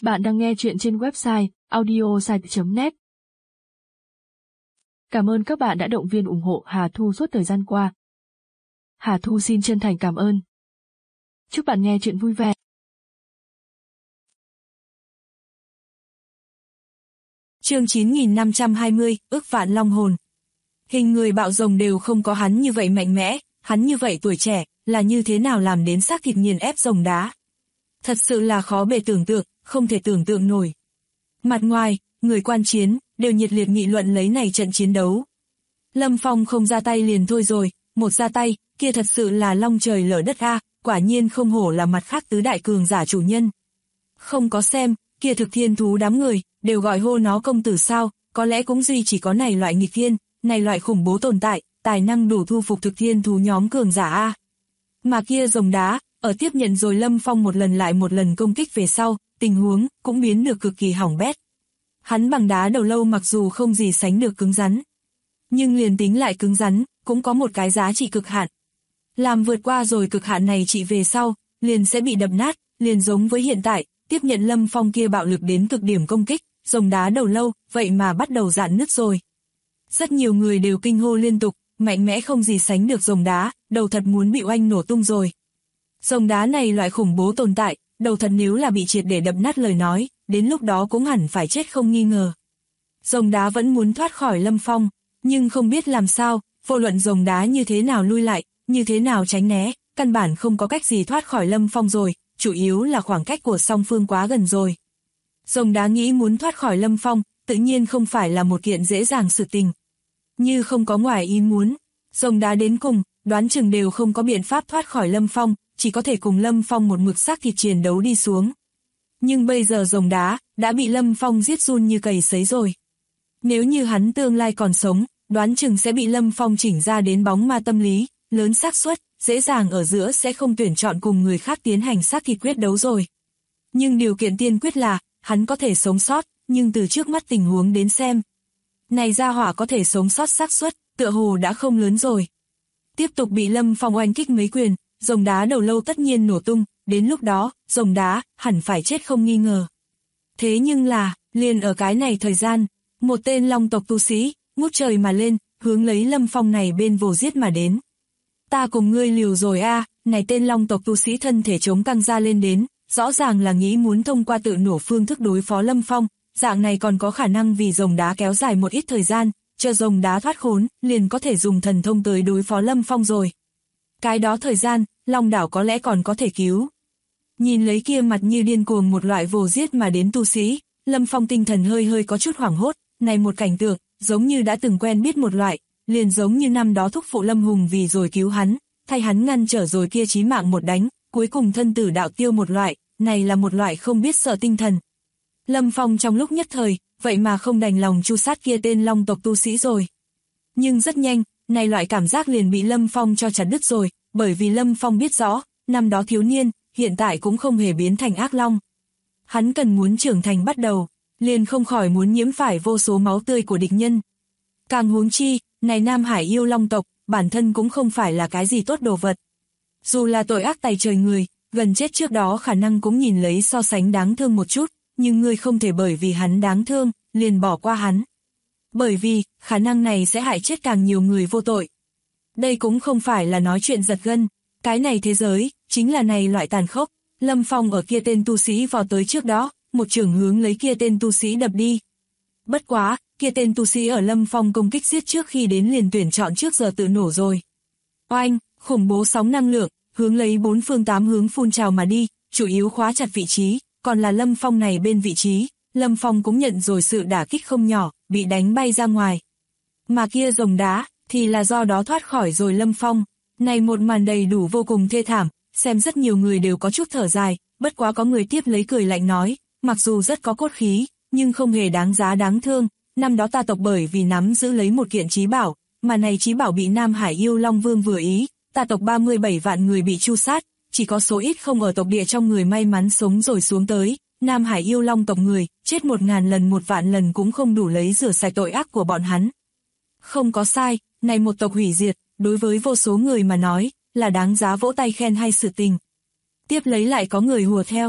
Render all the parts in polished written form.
Bạn đang nghe chuyện trên website audiosite.net. Cảm ơn các bạn đã động viên ủng hộ Hà Thu suốt thời gian qua. Hà Thu xin chân thành cảm ơn. Chúc bạn nghe chuyện vui vẻ. Chương 9520, ước vạn long hồn. Hình người bạo rồng đều không có hắn như vậy mạnh mẽ, hắn như vậy tuổi trẻ, là như thế nào làm đến xác thịt nghiền ép rồng đá. Thật sự là khó bề tưởng tượng, không thể tưởng tượng nổi. Mặt ngoài, người quan chiến, đều nhiệt liệt nghị luận lấy này trận chiến đấu. Lâm Phong không ra tay liền thôi rồi, một ra tay, kia thật sự là long trời lở đất a, quả nhiên không hổ là mặt khác tứ đại cường giả chủ nhân. Không có xem, kia thực thiên thú đám người, đều gọi hô nó công tử sao, có lẽ cũng duy chỉ có này loại nghịch thiên, này loại khủng bố tồn tại, tài năng đủ thu phục thực thiên thú nhóm cường giả a. Mà kia rồng đá, ở tiếp nhận rồi Lâm Phong một lần lại một lần công kích về sau, tình huống cũng biến được cực kỳ hỏng bét. Hắn bằng đá đầu lâu mặc dù không gì sánh được cứng rắn, nhưng liền tính lại cứng rắn, cũng có một cái giá trị cực hạn. Làm vượt qua rồi cực hạn này trị về sau, liền sẽ bị đập nát, liền giống với hiện tại, tiếp nhận Lâm Phong kia bạo lực đến cực điểm công kích, rồng đá đầu lâu, vậy mà bắt đầu rạn nứt rồi. Rất nhiều người đều kinh hô liên tục, mạnh mẽ không gì sánh được rồng đá, đầu thật muốn bị oanh nổ tung rồi. Rồng đá này loại khủng bố tồn tại, đầu thật nếu là bị triệt để đập nát lời nói, đến lúc đó cũng hẳn phải chết không nghi ngờ. Rồng đá vẫn muốn thoát khỏi Lâm Phong, nhưng không biết làm sao, vô luận rồng đá như thế nào lui lại, như thế nào tránh né, căn bản không có cách gì thoát khỏi Lâm Phong rồi, chủ yếu là khoảng cách của song phương quá gần rồi. Rồng đá nghĩ muốn thoát khỏi Lâm Phong, tự nhiên không phải là một kiện dễ dàng sự tình. Như không có ngoài ý muốn, rồng đá đến cùng, đoán chừng đều không có biện pháp thoát khỏi Lâm Phong, chỉ có thể cùng Lâm Phong một mực xác thịt chiến đấu đi xuống. Nhưng bây giờ rồng đá, đã bị Lâm Phong giết run như cầy sấy rồi. Nếu như hắn tương lai còn sống, đoán chừng sẽ bị Lâm Phong chỉnh ra đến bóng ma tâm lý, lớn xác suất, dễ dàng ở giữa sẽ không tuyển chọn cùng người khác tiến hành xác thịt quyết đấu rồi. Nhưng điều kiện tiên quyết là, hắn có thể sống sót, nhưng từ trước mắt tình huống đến xem, này gia hỏa có thể sống sót xác suất, tựa hồ đã không lớn rồi. Tiếp tục bị Lâm Phong oanh kích mấy quyền, rồng đá đầu lâu tất nhiên nổ tung, đến lúc đó, rồng đá, hẳn phải chết không nghi ngờ. Thế nhưng là, liền ở cái này thời gian, một tên long tộc tu sĩ, ngút trời mà lên, hướng lấy Lâm Phong này bên vồ giết mà đến. Ta cùng ngươi liều rồi a, này tên long tộc tu sĩ thân thể chống căng ra lên đến, rõ ràng là nghĩ muốn thông qua tự nổ phương thức đối phó Lâm Phong, dạng này còn có khả năng vì rồng đá kéo dài một ít thời gian, chờ rồng đá thoát khốn, liền có thể dùng thần thông tới đối phó Lâm Phong rồi. Cái đó thời gian, Long đảo có lẽ còn có thể cứu. Nhìn lấy kia mặt như điên cuồng một loại vồ giết mà đến tu sĩ, Lâm Phong tinh thần hơi hơi có chút hoảng hốt, này một cảnh tượng, giống như đã từng quen biết một loại, liền giống như năm đó thúc phụ Lâm Hùng vì rồi cứu hắn, thay hắn ngăn trở rồi kia chí mạng một đánh, cuối cùng thân tử đạo tiêu một loại, này là một loại không biết sợ tinh thần. Lâm Phong trong lúc nhất thời, vậy mà không đành lòng tru sát kia tên long tộc tu sĩ rồi. Nhưng rất nhanh, này loại cảm giác liền bị Lâm Phong cho chặt đứt rồi, bởi vì Lâm Phong biết rõ, năm đó thiếu niên, hiện tại cũng không hề biến thành ác long. Hắn cần muốn trưởng thành bắt đầu, liền không khỏi muốn nhiễm phải vô số máu tươi của địch nhân. Càng huống chi, này Nam Hải yêu long tộc, bản thân cũng không phải là cái gì tốt đồ vật. Dù là tội ác tày trời người, gần chết trước đó khả năng cũng nhìn lấy so sánh đáng thương một chút, nhưng ngươi không thể bởi vì hắn đáng thương, liền bỏ qua hắn. Bởi vì, khả năng này sẽ hại chết càng nhiều người vô tội. Đây cũng không phải là nói chuyện giật gân, cái này thế giới, chính là này loại tàn khốc. Lâm Phong ở kia tên tu sĩ vào tới trước đó, một chưởng hướng lấy kia tên tu sĩ đập đi. Bất quá, kia tên tu sĩ ở Lâm Phong công kích giết trước khi đến liền tuyển chọn trước giờ tự nổ rồi. Oanh, khủng bố sóng năng lượng, hướng lấy bốn phương tám hướng phun trào mà đi, chủ yếu khóa chặt vị trí, còn là Lâm Phong này bên vị trí, Lâm Phong cũng nhận rồi sự đả kích không nhỏ, bị đánh bay ra ngoài. Mà kia rồng đá, thì là do đó thoát khỏi rồi Lâm Phong. Này một màn đầy đủ vô cùng thê thảm, xem rất nhiều người đều có chút thở dài, bất quá có người tiếp lấy cười lạnh nói, mặc dù rất có cốt khí, nhưng không hề đáng giá đáng thương, năm đó ta tộc bởi vì nắm giữ lấy một kiện chí bảo, mà này chí bảo bị Nam Hải yêu Long Vương vừa ý, ta tộc 37 vạn người bị tru sát, chỉ có số ít không ở tộc địa trong người may mắn sống rồi xuống tới, Nam Hải yêu Long tộc người, chết 1000 lần 1 vạn lần cũng không đủ lấy rửa sạch tội ác của bọn hắn. Không có sai, này một tộc hủy diệt, đối với vô số người mà nói, là đáng giá vỗ tay khen hay sự tình. Tiếp lấy lại có người hùa theo,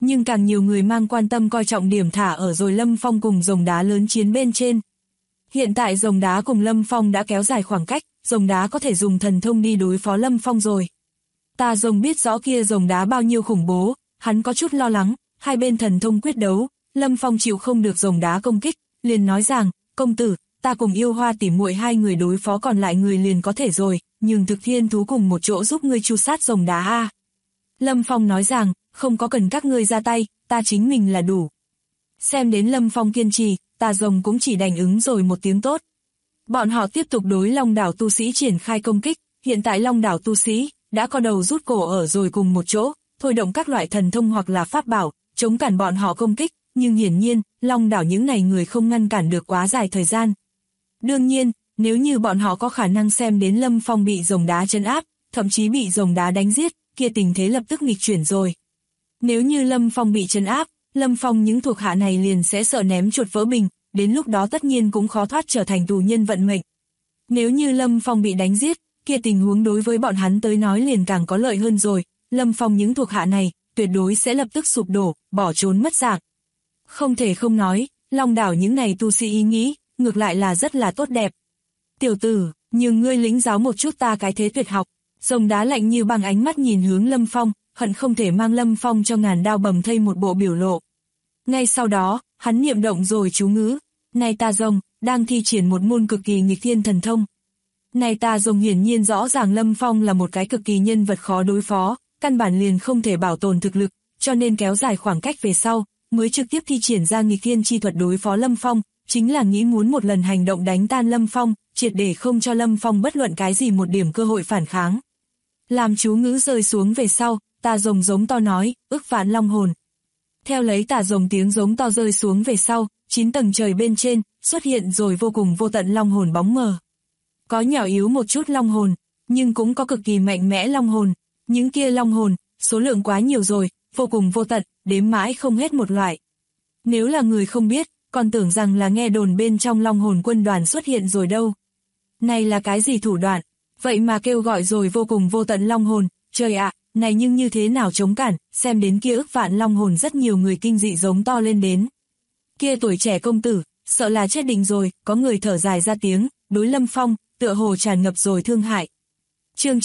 nhưng càng nhiều người mang quan tâm coi trọng điểm thả ở rồi Lâm Phong cùng rồng đá lớn chiến bên trên. Hiện tại rồng đá cùng Lâm Phong đã kéo dài khoảng cách, rồng đá có thể dùng thần thông đi đối phó Lâm Phong rồi. Tà rồng biết rõ kia rồng đá bao nhiêu khủng bố, hắn có chút lo lắng, hai bên thần thông quyết đấu, Lâm Phong chịu không được rồng đá công kích, liền nói rằng, công tử, ta cùng Yêu Hoa tỉ muội hai người đối phó còn lại người liền có thể rồi, nhưng thực thiên thú cùng một chỗ giúp ngươi tru sát rồng đá a. Lâm Phong nói rằng, không có cần các ngươi ra tay, ta chính mình là đủ. Xem đến Lâm Phong kiên trì, Tà rồng cũng chỉ đành ứng rồi một tiếng tốt. Bọn họ tiếp tục đối Long đảo tu sĩ triển khai công kích, hiện tại Long đảo tu sĩ đã có đầu rút cổ ở rồi cùng một chỗ, thôi động các loại thần thông hoặc là pháp bảo, chống cản bọn họ công kích, nhưng hiển nhiên, Long đảo những này người không ngăn cản được quá dài thời gian. Đương nhiên, nếu như bọn họ có khả năng xem đến Lâm Phong bị rồng đá trấn áp, thậm chí bị rồng đá đánh giết, kia tình thế lập tức nghịch chuyển rồi. Nếu như Lâm Phong bị trấn áp, Lâm Phong những thuộc hạ này liền sẽ sợ ném chuột vỡ bình, đến lúc đó tất nhiên cũng khó thoát trở thành tù nhân vận mệnh. Nếu như Lâm Phong bị đánh giết, kia tình huống đối với bọn hắn tới nói liền càng có lợi hơn rồi, Lâm Phong những thuộc hạ này, tuyệt đối sẽ lập tức sụp đổ, bỏ trốn mất dạng. Không thể không nói, Long đảo những này tu sĩ ý nghĩ, ngược lại là rất là tốt đẹp. Tiểu tử, nhường ngươi lĩnh giáo một chút ta cái thế tuyệt học. Rồng đá lạnh như băng ánh mắt nhìn hướng Lâm Phong, hận không thể mang Lâm Phong cho ngàn đao bầm thây một bộ biểu lộ. Ngay sau đó, hắn niệm động rồi chú ngữ, này Tà rồng, đang thi triển một môn cực kỳ nghịch thiên thần thông. Này Tà rồng hiển nhiên rõ ràng Lâm Phong là một cái cực kỳ nhân vật khó đối phó, căn bản liền không thể bảo tồn thực lực, cho nên kéo dài khoảng cách về sau, mới trực tiếp thi triển ra nghịch thiên chi thuật đối phó Lâm Phong, chính là nghĩ muốn một lần hành động đánh tan Lâm Phong, triệt để không cho Lâm Phong bất luận cái gì một điểm cơ hội phản kháng. Làm chú ngữ rơi xuống về sau, Tà rồng giống to nói, ức vạn long hồn. Theo lấy Tà rồng tiếng giống to rơi xuống về sau, 9 tầng trời bên trên, xuất hiện rồi vô cùng vô tận long hồn bóng mờ. Có nhỏ yếu một chút long hồn, nhưng cũng có cực kỳ mạnh mẽ long hồn. Những kia long hồn, số lượng quá nhiều rồi, vô cùng vô tận, đếm mãi không hết một loại. Nếu là người không biết, còn tưởng rằng là nghe đồn bên trong long hồn quân đoàn xuất hiện rồi đâu. Này là cái gì thủ đoạn? Vậy mà kêu gọi rồi vô cùng vô tận long hồn, trời ạ, này nhưng như thế nào chống cản, xem đến kia ức vạn long hồn rất nhiều người kinh dị giống to lên đến. Kia tuổi trẻ công tử, sợ là chết định rồi, có người thở dài ra tiếng, đối Lâm Phong, tựa hồ tràn ngập rồi thương hại. Chương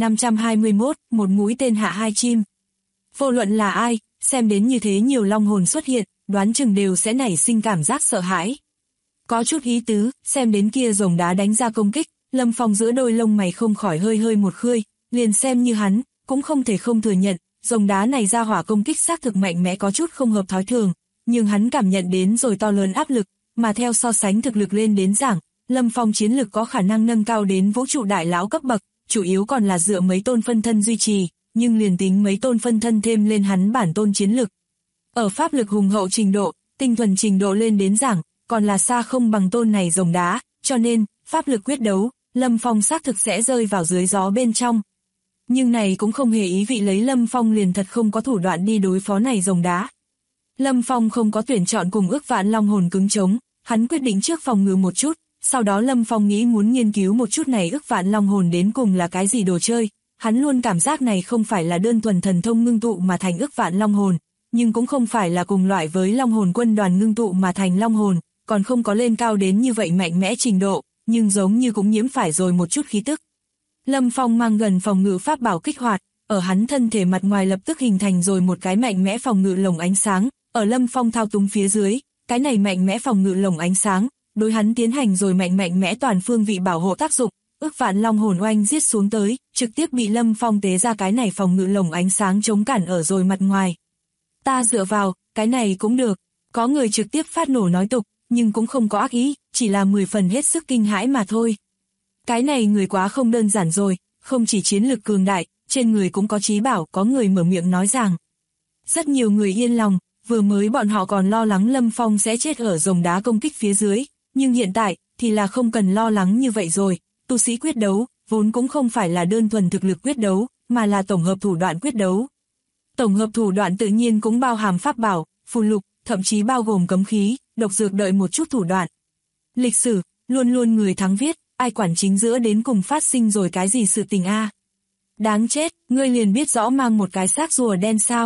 9521, một mũi tên hạ hai chim. Vô luận là ai, xem đến như thế nhiều long hồn xuất hiện, đoán chừng đều sẽ nảy sinh cảm giác sợ hãi. Có chút ý tứ, xem đến kia rồng đá đánh ra công kích, Lâm Phong giữa đôi lông mày không khỏi hơi hơi một khơi, liền xem như hắn, cũng không thể không thừa nhận, rồng đá này ra hỏa công kích xác thực mạnh mẽ có chút không hợp thói thường, nhưng hắn cảm nhận đến rồi to lớn áp lực, mà theo so sánh thực lực lên đến giảng, Lâm Phong chiến lực có khả năng nâng cao đến vũ trụ đại lão cấp bậc, chủ yếu còn là dựa mấy tôn phân thân duy trì, nhưng liền tính mấy tôn phân thân thêm lên hắn bản tôn chiến lực. Ở pháp lực hùng hậu trình độ, tinh thuần trình độ lên đến giảng, còn là xa không bằng tôn này rồng đá, cho nên, pháp lực quyết đấu, Lâm Phong xác thực sẽ rơi vào dưới gió bên trong. Nhưng này cũng không hề ý vị lấy Lâm Phong liền thật không có thủ đoạn đi đối phó này rồng đá. Lâm Phong không có tuyển chọn cùng ức vạn long hồn cứng chống, hắn quyết định trước phòng ngự một chút, sau đó Lâm Phong nghĩ muốn nghiên cứu một chút này ức vạn long hồn đến cùng là cái gì đồ chơi, hắn luôn cảm giác này không phải là đơn thuần thần thông ngưng tụ mà thành ức vạn long hồn, nhưng cũng không phải là cùng loại với long hồn quân đoàn ngưng tụ mà thành long hồn, còn không có lên cao đến như vậy mạnh mẽ trình độ, nhưng giống như cũng nhiễm phải rồi một chút khí tức. Lâm Phong mang gần phòng ngự pháp bảo kích hoạt, ở hắn thân thể mặt ngoài lập tức hình thành rồi một cái mạnh mẽ phòng ngự lồng ánh sáng, ở Lâm Phong thao túng phía dưới, cái này mạnh mẽ phòng ngự lồng ánh sáng, đối hắn tiến hành rồi mạnh mẽ toàn phương vị bảo hộ tác dụng, ức vạn long hồn oanh giết xuống tới, trực tiếp bị Lâm Phong tế ra cái này phòng ngự lồng ánh sáng chống cản ở rồi mặt ngoài. Ta dựa vào, cái này cũng được, có người trực tiếp phát nổ nói tục, nhưng cũng không có ác ý, chỉ là 10 phần hết sức kinh hãi mà thôi. Cái này người quá không đơn giản rồi, không chỉ chiến lực cường đại, trên người cũng có trí bảo, có người mở miệng nói rằng. Rất nhiều người yên lòng, vừa mới bọn họ còn lo lắng Lâm Phong sẽ chết ở rồng đá công kích phía dưới, nhưng hiện tại, thì là không cần lo lắng như vậy rồi, tu sĩ quyết đấu, vốn cũng không phải là đơn thuần thực lực quyết đấu, mà là tổng hợp thủ đoạn quyết đấu. Tổng hợp thủ đoạn tự nhiên cũng bao hàm pháp bảo, phù lục, thậm chí bao gồm cấm khí, độc dược đợi một chút thủ đoạn. Lịch sử, luôn luôn người thắng viết, ai quản chính giữa đến cùng phát sinh rồi cái gì sự tình a. Đáng chết, ngươi liền biết rõ mang một cái xác rùa đen sao.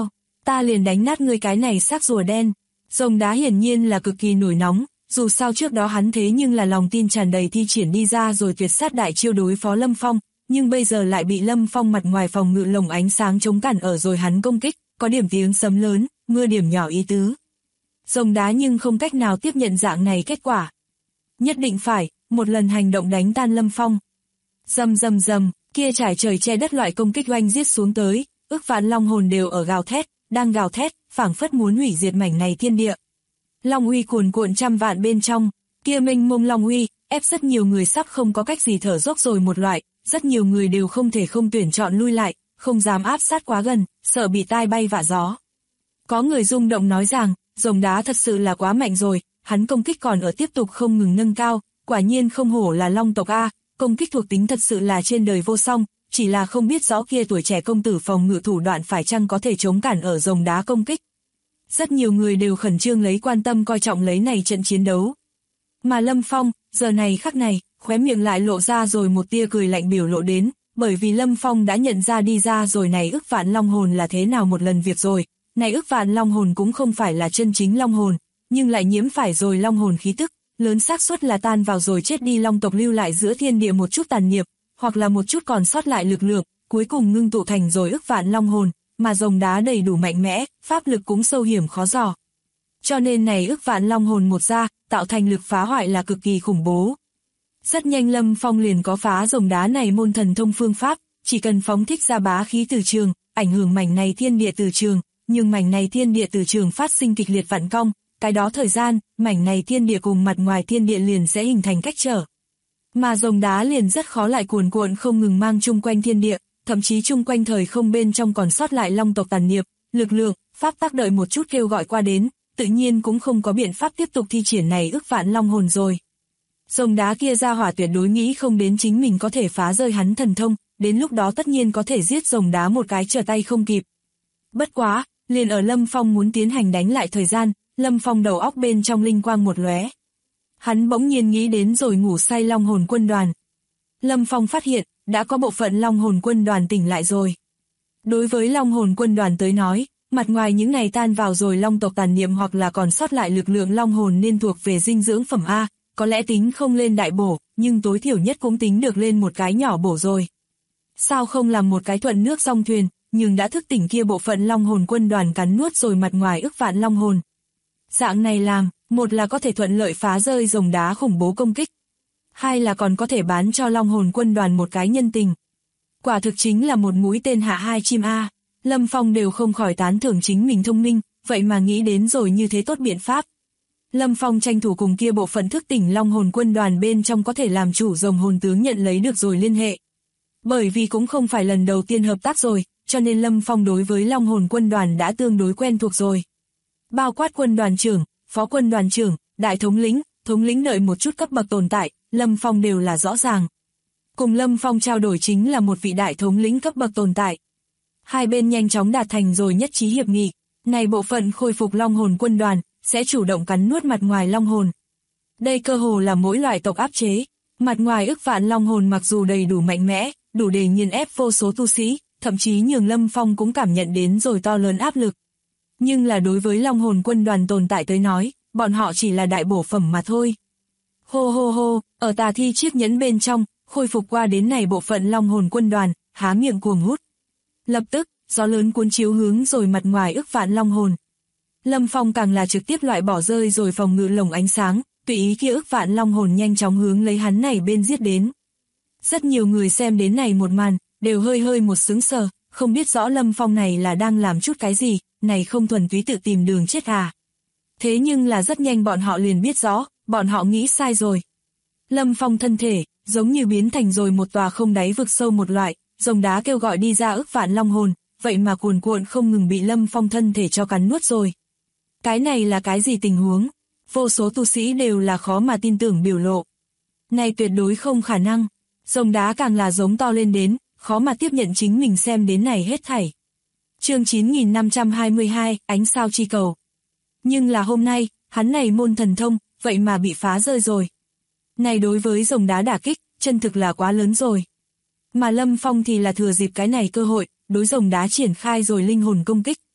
ta liền đánh nát ngươi cái này xác rùa đen. Rồng đá hiển nhiên là cực kỳ nổi nóng, dù sao trước đó hắn thế nhưng là lòng tin tràn đầy thi triển đi ra rồi tuyệt sát đại chiêu đối phó Lâm Phong, nhưng bây giờ lại bị Lâm Phong mặt ngoài phòng ngự lồng ánh sáng chống cản ở rồi hắn công kích, có điểm tiếng sấm lớn, mưa điểm nhỏ ý tứ. Rồng đá nhưng không cách nào tiếp nhận dạng này kết quả. Nhất định phải, một lần hành động đánh tan Lâm Phong. Rầm rầm rầm, kia trải trời che đất loại công kích oanh giết xuống tới, ức vạn long hồn đều ở gào thét, đang gào thét, phảng phất muốn hủy diệt mảnh này thiên địa. Long uy cuồn cuộn trăm vạn bên trong, kia mênh mông long uy, ép rất nhiều người sắp không có cách gì thở dốc rồi một loại, rất nhiều người đều không thể không tuyển chọn lui lại, không dám áp sát quá gần, sợ bị tai bay vạ gió. Có người rung động nói rằng, rồng đá thật sự là quá mạnh rồi, hắn công kích còn ở tiếp tục không ngừng nâng cao, quả nhiên không hổ là long tộc A, công kích thuộc tính thật sự là trên đời vô song, chỉ là không biết rõ kia tuổi trẻ công tử phòng ngự thủ đoạn phải chăng có thể chống cản ở rồng đá công kích. Rất nhiều người đều khẩn trương lấy quan tâm coi trọng lấy này trận chiến đấu. Mà Lâm Phong, giờ này khắc này, khóe miệng lại lộ ra rồi một tia cười lạnh biểu lộ đến, bởi vì Lâm Phong đã nhận ra đi ra rồi này ức vạn long hồn là thế nào một lần việc rồi, này ức vạn long hồn cũng không phải là chân chính long hồn, nhưng lại nhiễm phải rồi long hồn khí tức, lớn xác suất là tan vào rồi chết đi long tộc lưu lại giữa thiên địa một chút tàn niệm, hoặc là một chút còn sót lại lực lượng, cuối cùng ngưng tụ thành rồi ức vạn long hồn, mà rồng đá đầy đủ mạnh mẽ, pháp lực cũng sâu hiểm khó dò. Cho nên này ức vạn long hồn một ra, tạo thành lực phá hoại là cực kỳ khủng bố. Rất nhanh Lâm Phong liền có phá rồng đá này môn thần thông phương pháp, chỉ cần phóng thích ra bá khí từ trường, ảnh hưởng mảnh này thiên địa từ trường, nhưng mảnh này thiên địa từ trường phát sinh kịch liệt vặn cong, cái đó thời gian, mảnh này thiên địa cùng mặt ngoài thiên địa liền sẽ hình thành cách trở. Mà rồng đá liền rất khó lại cuồn cuộn không ngừng mang chung quanh thiên địa, thậm chí chung quanh thời không bên trong còn sót lại long tộc tàn niệm, lực lượng, pháp tắc đợi một chút kêu gọi qua đến, tự nhiên cũng không có biện pháp tiếp tục thi triển này ức vạn long hồn rồi. Rồng đá kia ra hỏa tuyệt đối nghĩ không đến chính mình có thể phá rơi hắn thần thông, đến lúc đó tất nhiên có thể giết rồng đá một cái trở tay không kịp. Bất quá, liền ở Lâm Phong muốn tiến hành đánh lại thời gian, Lâm Phong đầu óc bên trong linh quang một lóe. Hắn bỗng nhiên nghĩ đến rồi ngủ say long hồn quân đoàn. Lâm Phong phát hiện, đã có bộ phận long hồn quân đoàn tỉnh lại rồi. Đối với long hồn quân đoàn tới nói, mặt ngoài những này tan vào rồi long tộc tàn niệm hoặc là còn sót lại lực lượng long hồn nên thuộc về dinh dưỡng phẩm A, có lẽ tính không lên đại bổ, nhưng tối thiểu nhất cũng tính được lên một cái nhỏ bổ rồi. Sao không làm một cái thuận nước song thuyền, nhưng đã thức tỉnh kia bộ phận long hồn quân đoàn cắn nuốt rồi mặt ngoài ức vạn long hồn. Dạng này làm, một là có thể thuận lợi phá rơi rồng đá khủng bố công kích, hai là còn có thể bán cho long hồn quân đoàn một cái nhân tình. Quả thực chính là một mũi tên hạ hai chim A. Lâm Phong đều không khỏi tán thưởng chính mình thông minh, vậy mà nghĩ đến rồi như thế tốt biện pháp. Lâm Phong tranh thủ cùng kia bộ phận thức tỉnh long hồn quân đoàn bên trong có thể làm chủ rồng hồn tướng nhận lấy được rồi liên hệ. Bởi vì cũng không phải lần đầu tiên hợp tác rồi, cho nên Lâm Phong đối với long hồn quân đoàn đã tương đối quen thuộc rồi. Bao quát quân đoàn trưởng, phó quân đoàn trưởng, đại thống lĩnh đợi một chút cấp bậc tồn tại, Lâm Phong đều là rõ ràng. Cùng Lâm Phong trao đổi chính là một vị đại thống lĩnh cấp bậc tồn tại. Hai bên nhanh chóng đạt thành rồi nhất trí hiệp nghị, này bộ phận khôi phục long hồn quân đoàn, sẽ chủ động cắn nuốt mặt ngoài long hồn. Đây cơ hồ là mỗi loại tộc áp chế, mặt ngoài ức vạn long hồn mặc dù đầy đủ mạnh mẽ, đủ để nghiền ép vô số tu sĩ, thậm chí nhường Lâm Phong cũng cảm nhận đến rồi to lớn áp lực. Nhưng là đối với long hồn quân đoàn tồn tại tới nói, bọn họ chỉ là đại bổ phẩm mà thôi. Hô hô hô, ở tà thi chiếc nhẫn bên trong, khôi phục qua đến này bộ phận long hồn quân đoàn, há miệng cuồng hút. Lập tức, gió lớn cuốn chiếu hướng rồi mặt ngoài ức vạn long hồn. Lâm Phong càng là trực tiếp loại bỏ rơi rồi phòng ngự lồng ánh sáng, tùy ý kia ức vạn long hồn nhanh chóng hướng lấy hắn này bên giết đến. Rất nhiều người xem đến này một màn, đều hơi một sững sờ, không biết rõ Lâm Phong này là đang làm chút cái gì, này không thuần túy tự tìm đường chết à. Thế nhưng là rất nhanh bọn họ liền biết rõ, bọn họ nghĩ sai rồi. Lâm Phong thân thể, giống như biến thành rồi một tòa không đáy vực sâu một loại, rồng đá kêu gọi đi ra ức vạn long hồn, vậy mà cuồn cuộn không ngừng bị Lâm Phong thân thể cho cắn nuốt rồi. Cái này là cái gì tình huống? Vô số tu sĩ đều là khó mà tin tưởng biểu lộ. Này tuyệt đối không khả năng. Rồng đá càng là giống to lên đến, khó mà tiếp nhận chính mình xem đến này hết thảy. Chương 9522, ánh sao chi cầu. Nhưng là hôm nay, hắn này môn thần thông, vậy mà bị phá rơi rồi. Này đối với rồng đá đả kích, chân thực là quá lớn rồi. Mà Lâm Phong thì là thừa dịp cái này cơ hội, đối rồng đá triển khai rồi linh hồn công kích.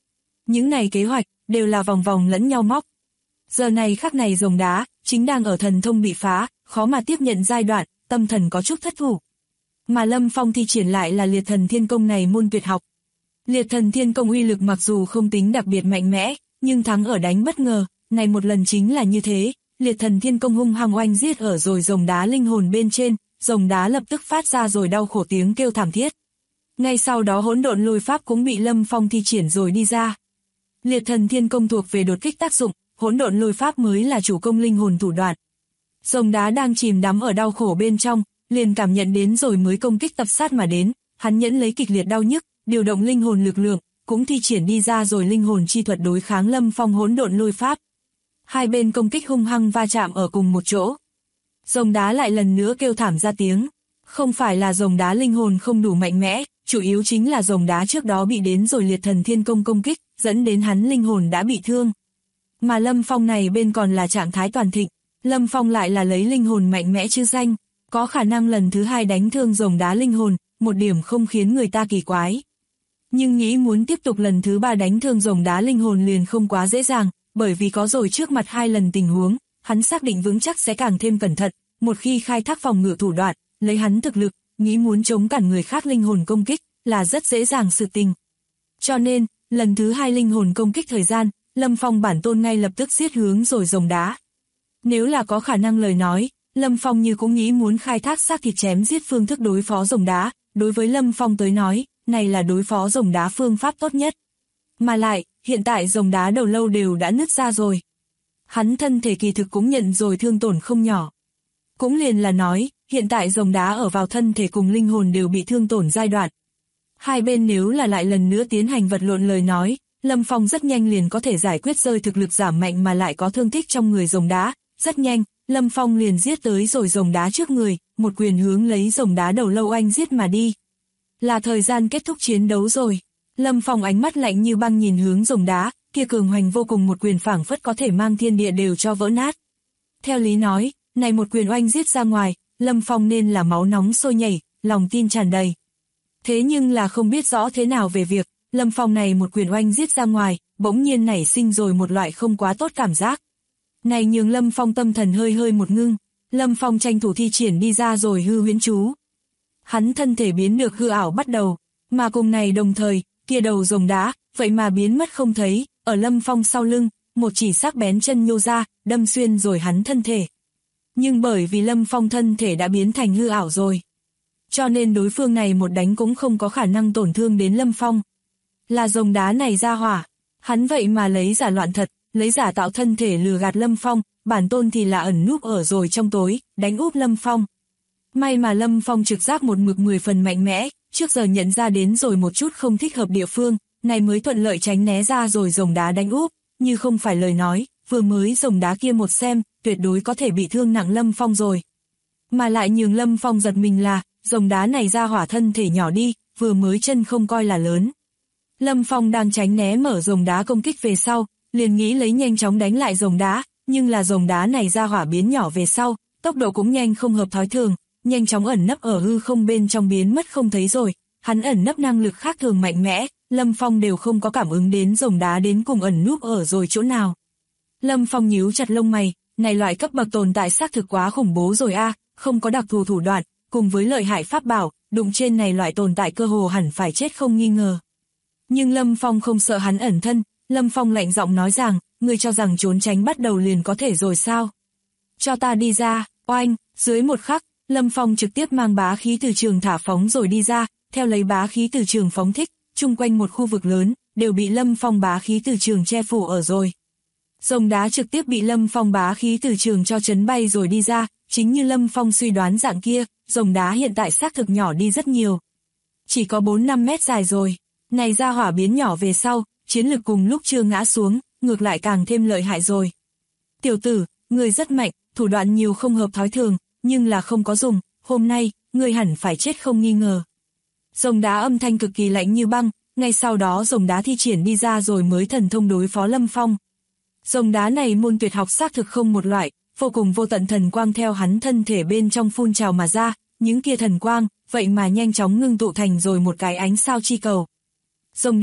Những này kế hoạch, đều là vòng vòng lẫn nhau móc. Giờ này khắc này rồng đá, chính đang ở thần thông bị phá, khó mà tiếp nhận giai đoạn, tâm thần có chút thất thủ. Mà Lâm Phong thi triển lại là liệt thần thiên công này môn tuyệt học. Liệt thần thiên công uy lực mặc dù không tính đặc biệt mạnh mẽ, nhưng thắng ở đánh bất ngờ, này một lần chính là như thế, liệt thần thiên công hung hăng oanh giết ở rồi rồng đá linh hồn bên trên, rồng đá lập tức phát ra rồi đau khổ tiếng kêu thảm thiết. Ngay sau đó hỗn độn lôi pháp cũng bị Lâm Phong thi triển rồi đi ra. Liệt thần thiên công thuộc về đột kích tác dụng, hỗn độn lôi pháp mới là chủ công linh hồn thủ đoạn. Rồng đá đang chìm đắm ở đau khổ bên trong, liền cảm nhận đến rồi mới công kích tập sát mà đến, hắn nhẫn lấy kịch liệt đau nhức, điều động linh hồn lực lượng, cũng thi triển đi ra rồi linh hồn chi thuật đối kháng Lâm Phong hỗn độn lôi pháp. Hai bên công kích hung hăng va chạm ở cùng một chỗ. Rồng đá lại lần nữa kêu thảm ra tiếng. Không phải là rồng đá linh hồn không đủ mạnh mẽ, chủ yếu chính là rồng đá trước đó bị đến rồi liệt thần thiên công công kích, dẫn đến hắn linh hồn đã bị thương. Mà Lâm Phong này bên còn là trạng thái toàn thịnh, Lâm Phong lại là lấy linh hồn mạnh mẽ chứ danh, có khả năng lần thứ hai đánh thương rồng đá linh hồn, một điểm không khiến người ta kỳ quái. Nhưng nghĩ muốn tiếp tục lần thứ ba đánh thương rồng đá linh hồn liền không quá dễ dàng, bởi vì có rồi trước mặt hai lần tình huống, hắn xác định vững chắc sẽ càng thêm cẩn thận, một khi khai thác phòng ngự thủ đoạn, lấy hắn thực lực, nghĩ muốn chống cản người khác linh hồn công kích, là rất dễ dàng sự tình. Cho nên, lần thứ hai linh hồn công kích thời gian, Lâm Phong bản tôn ngay lập tức giết hướng rồi rồng đá. Nếu là có khả năng lời nói, Lâm Phong như cũng nghĩ muốn khai thác xác thịt chém giết phương thức đối phó rồng đá, đối với Lâm Phong tới nói, này là đối phó rồng đá phương pháp tốt nhất. Mà lại, hiện tại rồng đá đầu lâu đều đã nứt ra rồi. Hắn thân thể kỳ thực cũng nhận rồi thương tổn không nhỏ. Cũng liền là nói, hiện tại rồng đá ở vào thân thể cùng linh hồn đều bị thương tổn giai đoạn. Hai bên nếu là lại lần nữa tiến hành vật lộn lời nói, Lâm Phong rất nhanh liền có thể giải quyết rơi thực lực giảm mạnh mà lại có thương tích trong người rồng đá. Rất nhanh, Lâm Phong liền giết tới rồi rồng đá trước người, một quyền hướng lấy rồng đá đầu lâu anh giết mà đi. Là thời gian kết thúc chiến đấu rồi. Lâm Phong ánh mắt lạnh như băng nhìn hướng rồng đá, kia cường hoành vô cùng một quyền phảng phất có thể mang thiên địa đều cho vỡ nát. Theo lý nói, này một quyền oanh giết ra ngoài, Lâm Phong nên là máu nóng sôi nhảy, lòng tin tràn đầy. Thế nhưng là không biết rõ thế nào về việc, Lâm Phong này một quyền oanh giết ra ngoài, bỗng nhiên nảy sinh rồi một loại không quá tốt cảm giác. Này nhường Lâm Phong tâm thần hơi hơi một ngưng, Lâm Phong tranh thủ thi triển đi ra rồi hư huyễn chú. Hắn thân thể biến được hư ảo bắt đầu, mà cùng này đồng thời, kia đầu rồng đá, vậy mà biến mất không thấy, ở Lâm Phong sau lưng, một chỉ sắc bén chân nhô ra, đâm xuyên rồi hắn thân thể. Nhưng bởi vì Lâm Phong thân thể đã biến thành hư ảo rồi, cho nên đối phương này một đánh cũng không có khả năng tổn thương đến Lâm Phong. Là rồng đá này ra hỏa, hắn vậy mà lấy giả loạn thật, lấy giả tạo thân thể lừa gạt Lâm Phong, bản tôn thì là ẩn núp ở rồi trong tối, đánh úp Lâm Phong. May mà Lâm Phong trực giác một mực 10 phần mạnh mẽ, trước giờ nhận ra đến rồi một chút không thích hợp địa phương, này mới thuận lợi tránh né ra rồi rồng đá đánh úp, như không phải lời nói, vừa mới rồng đá kia một xem, tuyệt đối có thể bị thương nặng Lâm Phong rồi. Mà lại nhường Lâm Phong giật mình là, rồng đá này ra hỏa thân thể nhỏ đi, vừa mới chân không coi là lớn. Lâm Phong đang tránh né mở rồng đá công kích về sau, liền nghĩ lấy nhanh chóng đánh lại rồng đá, nhưng là rồng đá này ra hỏa biến nhỏ về sau, tốc độ cũng nhanh không hợp thói thường, nhanh chóng ẩn nấp ở hư không bên trong biến mất không thấy rồi, hắn ẩn nấp năng lực khác thường mạnh mẽ, Lâm Phong đều không có cảm ứng đến rồng đá đến cùng ẩn núp ở rồi chỗ nào. Lâm Phong nhíu chặt lông mày, này loại cấp bậc tồn tại xác thực quá khủng bố rồi a, không có đặc thù thủ đoạn, cùng với lợi hại pháp bảo, đụng trên này loại tồn tại cơ hồ hẳn phải chết không nghi ngờ. Nhưng Lâm Phong không sợ hắn ẩn thân, Lâm Phong lạnh giọng nói rằng, ngươi cho rằng trốn tránh bắt đầu liền có thể rồi sao? Cho ta đi ra, oanh, dưới một khắc, Lâm Phong trực tiếp mang bá khí từ trường thả phóng rồi đi ra, theo lấy bá khí từ trường phóng thích, chung quanh một khu vực lớn, đều bị Lâm Phong bá khí từ trường che phủ ở rồi. Rồng đá trực tiếp bị Lâm Phong bá khí từ trường cho chấn bay rồi đi ra, chính như Lâm Phong suy đoán dạng kia, rồng đá hiện tại xác thực nhỏ đi rất nhiều. Chỉ có 4-5 mét dài rồi, này ra hỏa biến nhỏ về sau, chiến lực cùng lúc chưa ngã xuống, ngược lại càng thêm lợi hại rồi. Tiểu tử, người rất mạnh, thủ đoạn nhiều không hợp thói thường, nhưng là không có dùng, hôm nay, người hẳn phải chết không nghi ngờ. Rồng đá âm thanh cực kỳ lạnh như băng, ngay sau đó rồng đá thi triển đi ra rồi mới thần thông đối phó Lâm Phong. Rồng đá này môn tuyệt học xác thực không một loại, vô cùng vô tận thần quang theo hắn thân thể bên trong phun trào mà ra, những kia thần quang, vậy mà nhanh chóng ngưng tụ thành rồi một cái ánh sao chi cầu. Rồng đá,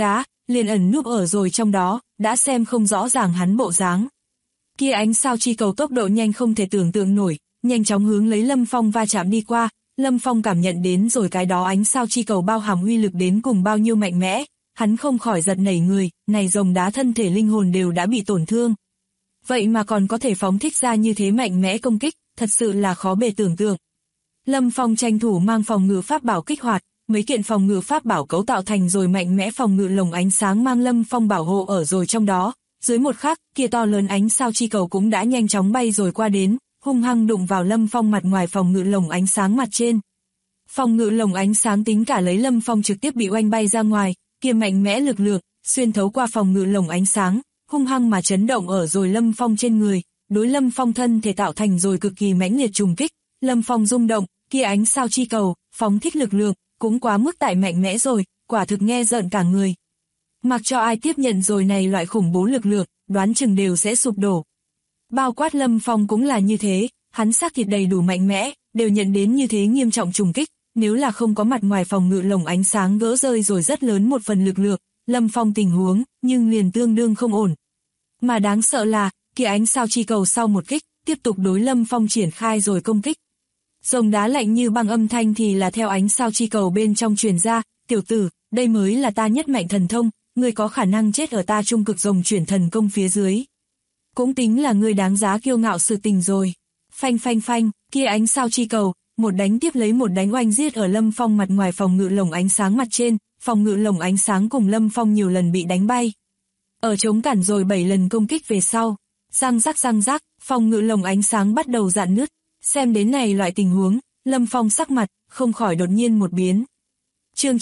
liền ẩn núp ở rồi trong đó, đã xem không rõ ràng hắn bộ dáng. Kia ánh sao chi cầu tốc độ nhanh không thể tưởng tượng nổi, nhanh chóng hướng lấy Lâm Phong va chạm đi qua. Lâm Phong cảm nhận đến rồi cái đó ánh sao chi cầu bao hàm uy lực đến cùng bao nhiêu mạnh mẽ, hắn không khỏi giật nảy người, này rồng đá thân thể linh hồn đều đã bị tổn thương. Vậy mà còn có thể phóng thích ra như thế mạnh mẽ công kích, thật sự là khó bề tưởng tượng. Lâm Phong tranh thủ mang phòng ngự pháp bảo kích hoạt, mấy kiện phòng ngự pháp bảo cấu tạo thành rồi mạnh mẽ phòng ngự lồng ánh sáng mang Lâm Phong bảo hộ ở rồi trong đó. Dưới một khắc, kia to lớn ánh sao chi cầu cũng đã nhanh chóng bay rồi qua đến, hung hăng đụng vào Lâm Phong mặt ngoài phòng ngự lồng ánh sáng mặt trên. Phòng ngự lồng ánh sáng tính cả lấy Lâm Phong trực tiếp bị oanh bay ra ngoài, kia mạnh mẽ lực lượng, xuyên thấu qua phòng ngự lồng ánh sáng, hung hăng mà chấn động ở rồi Lâm Phong trên người, đối Lâm Phong thân thể tạo thành rồi cực kỳ mãnh liệt trùng kích. Lâm Phong rung động, kia ánh sao chi cầu, phóng thích lực lượng, cũng quá mức tại mạnh mẽ rồi, quả thực nghe rợn cả người. Mặc cho ai tiếp nhận rồi này loại khủng bố lực lượng, đoán chừng đều sẽ sụp đổ. Bao quát Lâm Phong cũng là như thế, hắn xác thịt đầy đủ mạnh mẽ, đều nhận đến như thế nghiêm trọng trùng kích, nếu là không có mặt ngoài phòng ngự lồng ánh sáng gỡ rơi rồi rất lớn một phần lực lượng, Lâm Phong tình huống, nhưng liền tương đương không ổn. Mà đáng sợ là, kia ánh sao chi cầu sau một kích, tiếp tục đối Lâm Phong triển khai rồi công kích. Rồng đá lạnh như băng âm thanh thì là theo ánh sao chi cầu bên trong truyền ra, tiểu tử, đây mới là ta nhất mạnh thần thông, ngươi có khả năng chết ở ta trung cực rồng chuyển thần công phía dưới. Cũng tính là ngươi đáng giá kiêu ngạo sự tình rồi. Phanh phanh phanh, kia ánh sao chi cầu, một đánh tiếp lấy một đánh oanh giết ở Lâm Phong mặt ngoài phòng ngự lồng ánh sáng mặt trên, phòng ngự lồng ánh sáng cùng Lâm Phong nhiều lần bị đánh bay. Ở chống cản rồi 7 lần công kích về sau, răng rắc, phòng ngự lồng ánh sáng bắt đầu rạn nứt. Xem đến này loại tình huống, Lâm Phong sắc mặt, không khỏi đột nhiên một biến. Chương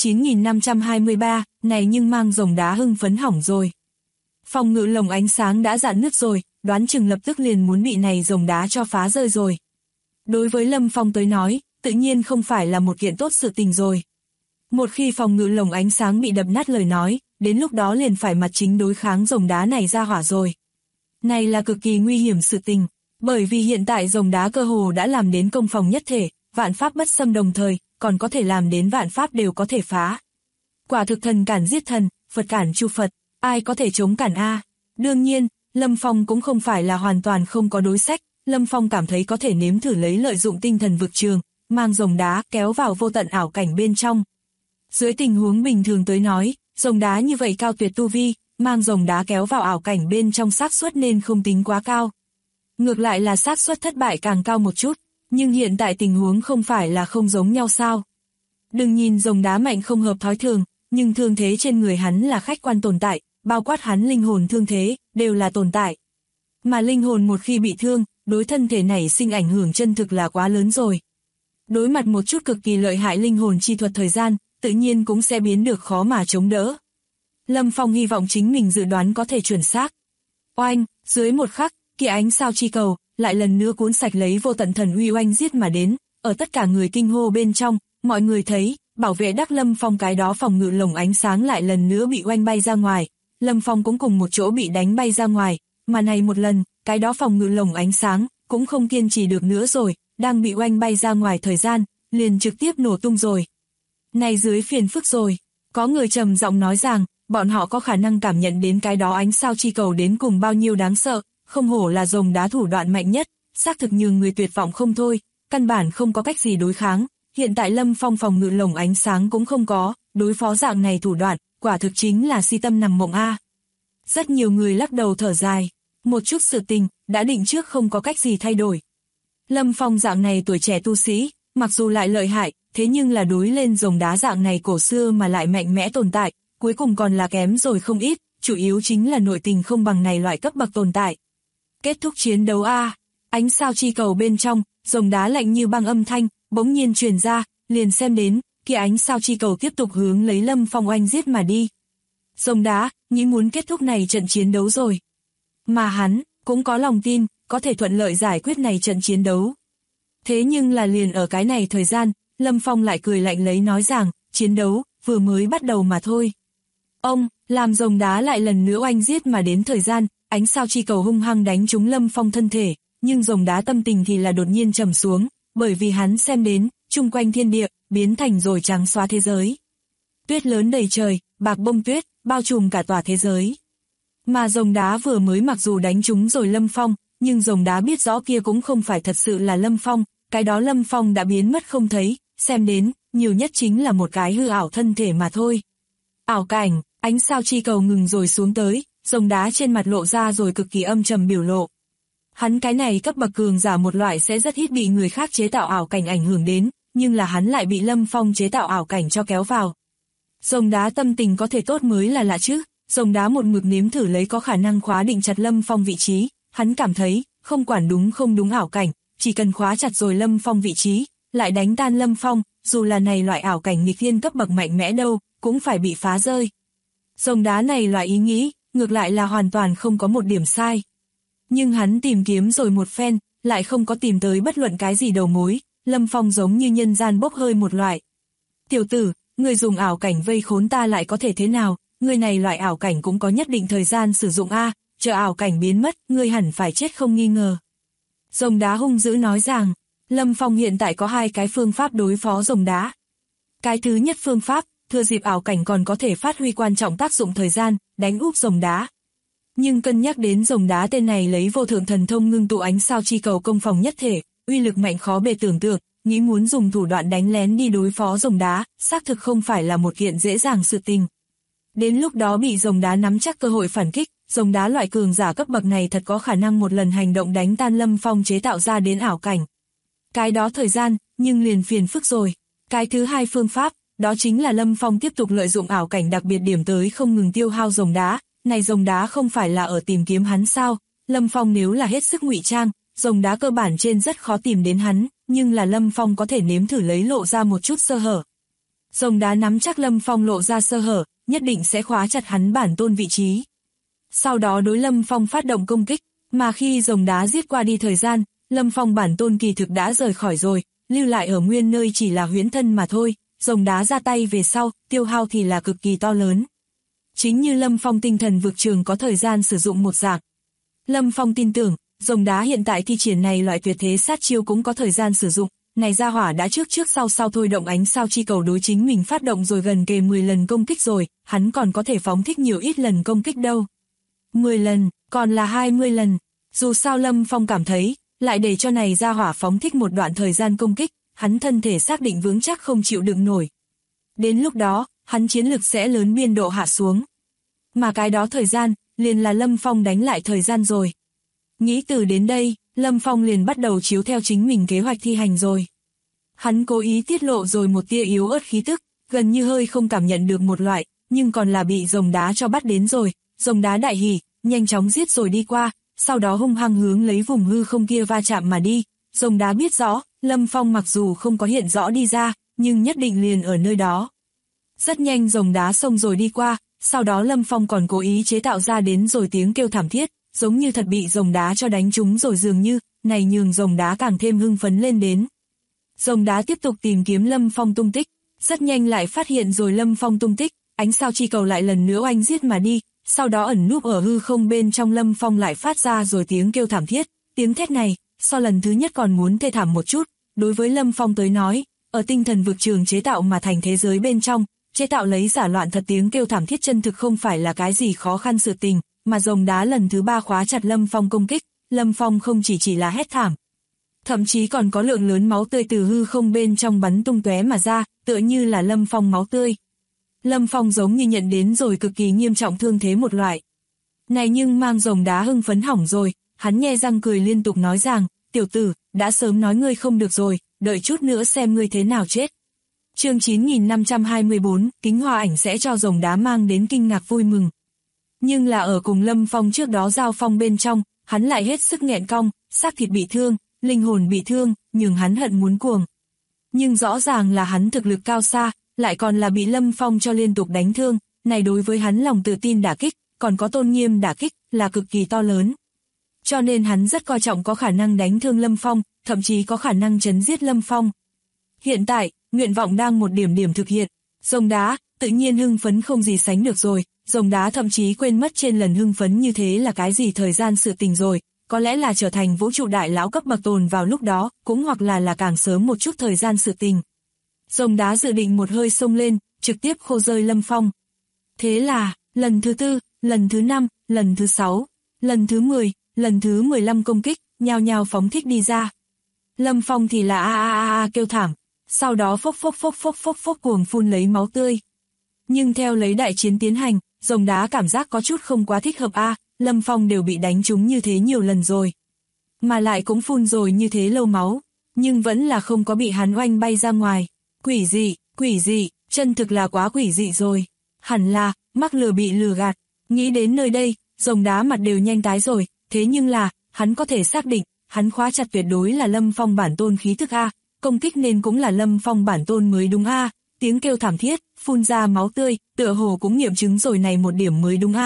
9523, này nhưng mang rồng đá hưng phấn hỏng rồi. Phòng ngự lồng ánh sáng đã rạn nứt rồi, đoán chừng lập tức liền muốn bị này rồng đá cho phá rơi rồi. Đối với Lâm Phong tới nói, tự nhiên không phải là một kiện tốt sự tình rồi. Một khi phòng ngự lồng ánh sáng bị đập nát lời nói, đến lúc đó liền phải mặt chính đối kháng rồng đá này ra hỏa rồi. Này là cực kỳ nguy hiểm sự tình, bởi vì hiện tại rồng đá cơ hồ đã làm đến công phòng nhất thể, vạn pháp bất xâm đồng thời, còn có thể làm đến vạn pháp đều có thể phá. Quả thực thần cản giết thần, Phật cản chu Phật, ai có thể chống cản a? Đương nhiên, Lâm Phong cũng không phải là hoàn toàn không có đối sách, Lâm Phong cảm thấy có thể nếm thử lấy lợi dụng tinh thần vực trường, mang rồng đá kéo vào vô tận ảo cảnh bên trong. Dưới tình huống bình thường tới nói, rồng đá như vậy cao tuyệt tu vi, mang rồng đá kéo vào ảo cảnh bên trong xác suất nên không tính quá cao. Ngược lại là xác suất thất bại càng cao một chút, nhưng hiện tại tình huống không phải là không giống nhau sao. Đừng nhìn rồng đá mạnh không hợp thói thường, nhưng thương thế trên người hắn là khách quan tồn tại, bao quát hắn linh hồn thương thế, đều là tồn tại. Mà linh hồn một khi bị thương, đối thân thể này sinh ảnh hưởng chân thực là quá lớn rồi. Đối mặt một chút cực kỳ lợi hại linh hồn chi thuật thời gian, tự nhiên cũng sẽ biến được khó mà chống đỡ. Lâm Phong hy vọng chính mình dự đoán có thể chuẩn xác. Oanh, dưới một khắc, kia ánh sao chi cầu, lại lần nữa cuốn sạch lấy vô tận thần uy oanh giết mà đến, ở tất cả người kinh hô bên trong, mọi người thấy, bảo vệ đắc Lâm Phong cái đó phòng ngự lồng ánh sáng lại lần nữa bị oanh bay ra ngoài, Lâm Phong cũng cùng một chỗ bị đánh bay ra ngoài, mà này một lần, cái đó phòng ngự lồng ánh sáng, cũng không kiên trì được nữa rồi, đang bị oanh bay ra ngoài thời gian, liền trực tiếp nổ tung rồi. Này dưới phiền phức rồi, có người trầm giọng nói rằng, bọn họ có khả năng cảm nhận đến cái đó ánh sao chi cầu đến cùng bao nhiêu đáng sợ, không hổ là rồng đá thủ đoạn mạnh nhất, xác thực nhường người tuyệt vọng không thôi, căn bản không có cách gì đối kháng, hiện tại Lâm Phong phòng ngự lồng ánh sáng cũng không có, đối phó dạng này thủ đoạn, quả thực chính là si tâm nằm mộng a. Rất nhiều người lắc đầu thở dài, một chút sự tình, đã định trước không có cách gì thay đổi. Lâm Phong dạng này tuổi trẻ tu sĩ, mặc dù lại lợi hại, thế nhưng là đối lên rồng đá dạng này cổ xưa mà lại mạnh mẽ tồn tại, cuối cùng còn là kém rồi không ít, chủ yếu chính là nội tình không bằng này loại cấp bậc tồn tại. Kết thúc chiến đấu a, ánh sao chi cầu bên trong, rồng đá lạnh như băng âm thanh, bỗng nhiên truyền ra, liền xem đến, kia ánh sao chi cầu tiếp tục hướng lấy Lâm Phong oanh giết mà đi. Rồng đá, nghĩ muốn kết thúc này trận chiến đấu rồi. Mà hắn, cũng có lòng tin, có thể thuận lợi giải quyết này trận chiến đấu. Thế nhưng là liền ở cái này thời gian, Lâm Phong lại cười lạnh lấy nói rằng, chiến đấu, vừa mới bắt đầu mà thôi. Ông, làm rồng đá lại lần nữa oanh giết mà đến thời gian, ánh sao chi cầu hung hăng đánh trúng Lâm Phong thân thể, nhưng rồng đá tâm tình thì là đột nhiên trầm xuống, bởi vì hắn xem đến, chung quanh thiên địa, biến thành rồi trắng xóa thế giới. Tuyết lớn đầy trời, bạc bông tuyết, bao trùm cả tòa thế giới. Mà rồng đá vừa mới mặc dù đánh trúng rồi Lâm Phong, nhưng rồng đá biết rõ kia cũng không phải thật sự là Lâm Phong, cái đó Lâm Phong đã biến mất không thấy, xem đến, nhiều nhất chính là một cái hư ảo thân thể mà thôi. Ảo cảnh, ánh sao chi cầu ngừng rồi xuống tới, rồng đá trên mặt lộ ra rồi cực kỳ âm trầm biểu lộ. Hắn cái này cấp bậc cường giả một loại sẽ rất ít bị người khác chế tạo ảo cảnh ảnh hưởng đến, nhưng là hắn lại bị Lâm Phong chế tạo ảo cảnh cho kéo vào. Rồng đá tâm tình có thể tốt mới là lạ chứ, rồng đá một mực nếm thử lấy có khả năng khóa định chặt Lâm Phong vị trí, hắn cảm thấy, không quản đúng không đúng ảo cảnh, chỉ cần khóa chặt rồi Lâm Phong vị trí, lại đánh tan Lâm Phong, dù là này loại ảo cảnh nghịch thiên cấp bậc mạnh mẽ đâu, cũng phải bị phá rơi. Rồng đá này loại ý nghĩ, ngược lại là hoàn toàn không có một điểm sai. Nhưng hắn tìm kiếm rồi một phen, lại không có tìm tới bất luận cái gì đầu mối, Lâm Phong giống như nhân gian bốc hơi một loại. Tiểu tử, người dùng ảo cảnh vây khốn ta lại có thể thế nào, người này loại ảo cảnh cũng có nhất định thời gian sử dụng a, chờ ảo cảnh biến mất, người hẳn phải chết không nghi ngờ. Rồng đá hung dữ nói rằng, Lâm Phong hiện tại có hai cái phương pháp đối phó rồng đá. Cái thứ nhất phương pháp, thừa dịp ảo cảnh còn có thể phát huy quan trọng tác dụng thời gian, đánh úp rồng đá. Nhưng cân nhắc đến rồng đá tên này lấy vô thượng thần thông ngưng tụ ánh sao chi cầu công phòng nhất thể, uy lực mạnh khó bề tưởng tượng, nghĩ muốn dùng thủ đoạn đánh lén đi đối phó rồng đá, xác thực không phải là một kiện dễ dàng sự tình. Đến lúc đó bị rồng đá nắm chắc cơ hội phản kích, rồng đá loại cường giả cấp bậc này thật có khả năng một lần hành động đánh tan Lâm Phong chế tạo ra đến ảo cảnh. Cái đó thời gian, nhưng liền phiền phức rồi. Cái thứ hai phương pháp, đó chính là Lâm Phong tiếp tục lợi dụng ảo cảnh đặc biệt điểm tới không ngừng tiêu hao rồng đá. Này rồng đá không phải là ở tìm kiếm hắn sao, Lâm Phong nếu là hết sức ngụy trang, rồng đá cơ bản trên rất khó tìm đến hắn, nhưng là Lâm Phong có thể nếm thử lấy lộ ra một chút sơ hở. Rồng đá nắm chắc Lâm Phong lộ ra sơ hở, nhất định sẽ khóa chặt hắn bản tôn vị trí. Sau đó đối Lâm Phong phát động công kích, mà khi rồng đá giết qua đi thời gian, Lâm Phong bản tôn kỳ thực đã rời khỏi rồi, lưu lại ở nguyên nơi chỉ là huyễn thân mà thôi, rồng đá ra tay về sau, tiêu hao thì là cực kỳ to lớn. Chính như Lâm Phong tinh thần vực trường có thời gian sử dụng một dạng. Lâm Phong tin tưởng, rồng đá hiện tại thi triển này loại tuyệt thế sát chiêu cũng có thời gian sử dụng, này gia hỏa đã trước sau thôi động ánh sao chi cầu đối chính mình phát động rồi gần kề 10 lần công kích rồi, hắn còn có thể phóng thích nhiều ít lần công kích đâu. 10 lần, còn là 20 lần, dù sao Lâm Phong cảm thấy, lại để cho này gia hỏa phóng thích một đoạn thời gian công kích, hắn thân thể xác định vững chắc không chịu đựng nổi. Đến lúc đó, hắn chiến lực sẽ lớn biên độ hạ xuống. Mà cái đó thời gian, liền là Lâm Phong đánh lại thời gian rồi. Nghĩ từ đến đây, Lâm Phong liền bắt đầu chiếu theo chính mình kế hoạch thi hành rồi. Hắn cố ý tiết lộ rồi một tia yếu ớt khí tức, gần như hơi không cảm nhận được một loại, nhưng còn là bị rồng đá cho bắt đến rồi, rồng đá đại hỉ, nhanh chóng giết rồi đi qua, sau đó hung hăng hướng lấy vùng hư không kia va chạm mà đi. Rồng đá biết rõ, Lâm Phong mặc dù không có hiện rõ đi ra, nhưng nhất định liền ở nơi đó. Rất nhanh rồng đá xông rồi đi qua, sau đó Lâm Phong còn cố ý chế tạo ra đến rồi tiếng kêu thảm thiết, giống như thật bị rồng đá cho đánh trúng rồi dường như, này nhường rồng đá càng thêm hưng phấn lên đến. Rồng đá tiếp tục tìm kiếm Lâm Phong tung tích, rất nhanh lại phát hiện rồi Lâm Phong tung tích, ánh sao chi cầu lại lần nữa oanh giết mà đi, sau đó ẩn núp ở hư không bên trong Lâm Phong lại phát ra rồi tiếng kêu thảm thiết, tiếng thét này, so lần thứ nhất còn muốn thê thảm một chút, đối với Lâm Phong tới nói, ở tinh thần vực trường chế tạo mà thành thế giới bên trong, chế tạo lấy giả loạn thật tiếng kêu thảm thiết chân thực không phải là cái gì khó khăn sự tình, mà rồng đá lần thứ 3 khóa chặt Lâm Phong công kích, Lâm Phong không chỉ là hét thảm, thậm chí còn có lượng lớn máu tươi từ hư không bên trong bắn tung tóe mà ra, tựa như là Lâm Phong máu tươi. Lâm Phong giống như nhận đến rồi cực kỳ nghiêm trọng thương thế một loại. Này nhưng mang rồng đá hưng phấn hỏng rồi, hắn nhe răng cười liên tục nói rằng, tiểu tử, đã sớm nói ngươi không được rồi, đợi chút nữa xem ngươi thế nào chết. Chương 9524, kính hoa ảnh sẽ cho rồng đá mang đến kinh ngạc vui mừng. Nhưng là ở cùng Lâm Phong trước đó giao phong bên trong, hắn lại hết sức nghẹn cong, xác thịt bị thương, linh hồn bị thương, nhưng hắn hận muốn cuồng. Nhưng rõ ràng là hắn thực lực cao xa, lại còn là bị Lâm Phong cho liên tục đánh thương, này đối với hắn lòng tự tin đả kích, còn có tôn nghiêm đả kích, là cực kỳ to lớn. Cho nên hắn rất coi trọng có khả năng đánh thương Lâm Phong, thậm chí có khả năng chấn giết Lâm Phong. Hiện tại, nguyện vọng đang một điểm thực hiện, rồng đá, tự nhiên hưng phấn không gì sánh được rồi, rồng đá thậm chí quên mất trên lần hưng phấn như thế là cái gì thời gian sự tình rồi, có lẽ là trở thành vũ trụ đại lão cấp bậc tồn vào lúc đó, cũng hoặc là càng sớm một chút thời gian sự tình. Rồng đá dự định một hơi xông lên, trực tiếp khô rơi Lâm Phong. Thế là, Lần thứ 4, lần thứ 5, lần thứ 6, lần thứ 10, lần thứ 15 công kích, nhao nhao phóng thích đi ra. Lâm Phong thì là a kêu thảm, sau đó phốc cuồng phun lấy máu tươi. Nhưng theo lấy đại chiến tiến hành, rồng đá cảm giác có chút không quá thích hợp Lâm Phong đều bị đánh trúng như thế nhiều lần rồi. Mà lại cũng phun rồi như thế lâu máu, nhưng vẫn là không có bị hắn oanh bay ra ngoài. Quỷ dị, chân thực là quá quỷ dị rồi. Hẳn là, mắc lừa bị lừa gạt. Nghĩ đến nơi đây, rồng đá mặt đều nhanh tái rồi, thế nhưng là, hắn có thể xác định, hắn khóa chặt tuyệt đối là Lâm Phong bản tôn khí thức công kích nên cũng là Lâm Phong bản tôn mới đúng tiếng kêu thảm thiết, phun ra máu tươi, tựa hồ cũng nghiệm chứng rồi này một điểm mới đúng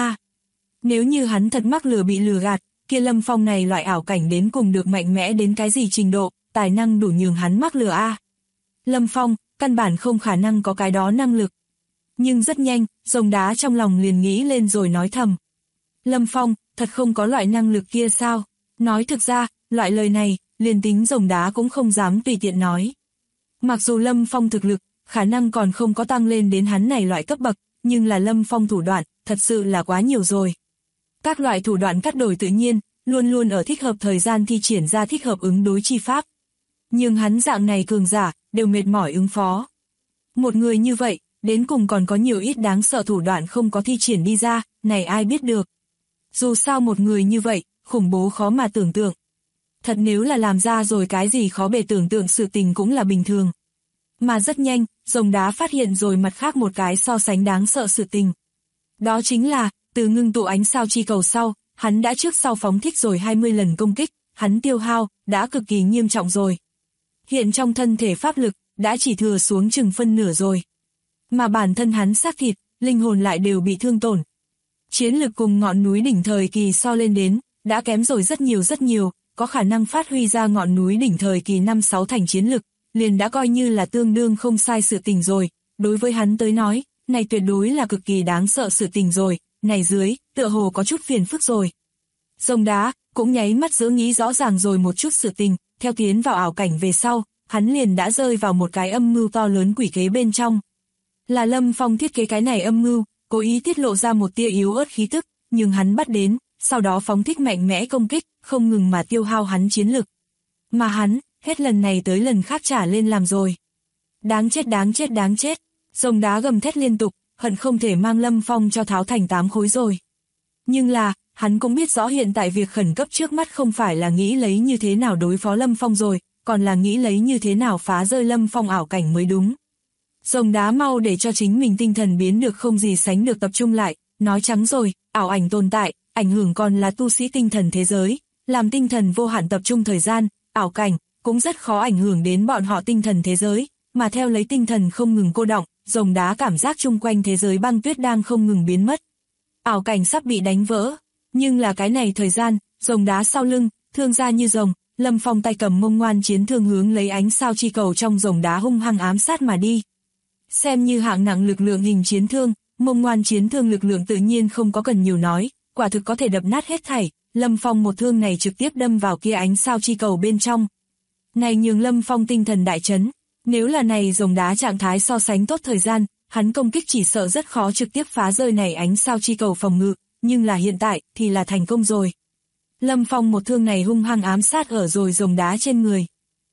Nếu như hắn thật mắc lừa bị lừa gạt, kia Lâm Phong này loại ảo cảnh đến cùng được mạnh mẽ đến cái gì trình độ, tài năng đủ nhường hắn mắc lừa Lâm Phong, căn bản không khả năng có cái đó năng lực. Nhưng rất nhanh, rồng đá trong lòng liền nghĩ lên rồi nói thầm. Lâm Phong, thật không có loại năng lực kia sao? Nói thực ra, loại lời này, liền tính rồng đá cũng không dám tùy tiện nói. Mặc dù Lâm Phong thực lực, khả năng còn không có tăng lên đến hắn này loại cấp bậc, nhưng là Lâm Phong thủ đoạn, thật sự là quá nhiều rồi. Các loại thủ đoạn cắt đổi tự nhiên, luôn luôn ở thích hợp thời gian thi triển ra thích hợp ứng đối chi pháp. Nhưng hắn dạng này cường giả, đều mệt mỏi ứng phó. Một người như vậy, đến cùng còn có nhiều ít đáng sợ thủ đoạn không có thi triển đi ra, này ai biết được. Dù sao một người như vậy, khủng bố khó mà tưởng tượng. Thật nếu là làm ra rồi cái gì khó bề tưởng tượng sự tình cũng là bình thường. Mà rất nhanh, rồng đá phát hiện rồi mặt khác một cái so sánh đáng sợ sự tình. Đó chính là, từ ngưng tụ ánh sao chi cầu sau, hắn đã trước sau phóng thích rồi 20 lần công kích, hắn tiêu hao, đã cực kỳ nghiêm trọng rồi. Hiện trong thân thể pháp lực, đã chỉ thừa xuống chừng phân nửa rồi. Mà bản thân hắn xác thịt, linh hồn lại đều bị thương tổn. Chiến lực cùng ngọn núi đỉnh thời kỳ so lên đến, đã kém rồi rất nhiều, có khả năng phát huy ra ngọn núi đỉnh thời kỳ 5-6 thành chiến lực, liền đã coi như là tương đương không sai sự tình rồi. Đối với hắn tới nói, này tuyệt đối là cực kỳ đáng sợ sự tình rồi, này dưới, tựa hồ có chút phiền phức rồi. Rồng đá, cũng nháy mắt giữa nghĩ rõ ràng rồi một chút sự tình, theo tiến vào ảo cảnh về sau, hắn liền đã rơi vào một cái âm mưu to lớn quỷ kế bên trong. Là Lâm Phong thiết kế cái này âm mưu, cố ý tiết lộ ra một tia yếu ớt khí tức, nhưng hắn bắt đến, sau đó phóng thích mạnh mẽ công kích, không ngừng mà tiêu hao hắn chiến lực. Mà hắn, hết lần này tới lần khác trả lên làm rồi. Đáng chết. Rồng đá gầm thét liên tục, hận không thể mang Lâm Phong cho tháo thành 8 khối rồi. Nhưng là, hắn cũng biết rõ hiện tại việc khẩn cấp trước mắt không phải là nghĩ lấy như thế nào đối phó Lâm Phong rồi, còn là nghĩ lấy như thế nào phá rơi Lâm Phong ảo cảnh mới đúng. Rồng đá mau để cho chính mình tinh thần biến được không gì sánh được tập trung lại, nói trắng rồi, ảo ảnh tồn tại, ảnh hưởng còn là tu sĩ tinh thần thế giới, làm tinh thần vô hạn tập trung thời gian, ảo cảnh, cũng rất khó ảnh hưởng đến bọn họ tinh thần thế giới, mà theo lấy tinh thần không ngừng cô đọng, rồng đá cảm giác chung quanh thế giới băng tuyết đang không ngừng biến mất. Ảo cảnh sắp bị đánh vỡ, nhưng là cái này thời gian, rồng đá sau lưng, thương ra như rồng, Lâm Phong tay cầm mông ngoan chiến thương hướng lấy ánh sao chi cầu trong rồng đá hung hăng ám sát mà đi. Xem như hạng nặng lực lượng hình chiến thương, mông ngoan chiến thương lực lượng tự nhiên không có cần nhiều nói, quả thực có thể đập nát hết thảy, Lâm Phong một thương này trực tiếp đâm vào kia ánh sao chi cầu bên trong. Này nhường Lâm Phong tinh thần đại chấn, nếu là này rồng đá trạng thái so sánh tốt thời gian, hắn công kích chỉ sợ rất khó trực tiếp phá rơi này ánh sao chi cầu phòng ngự, nhưng là hiện tại thì là thành công rồi. Lâm Phong một thương này hung hăng ám sát ở rồi rồng đá trên người.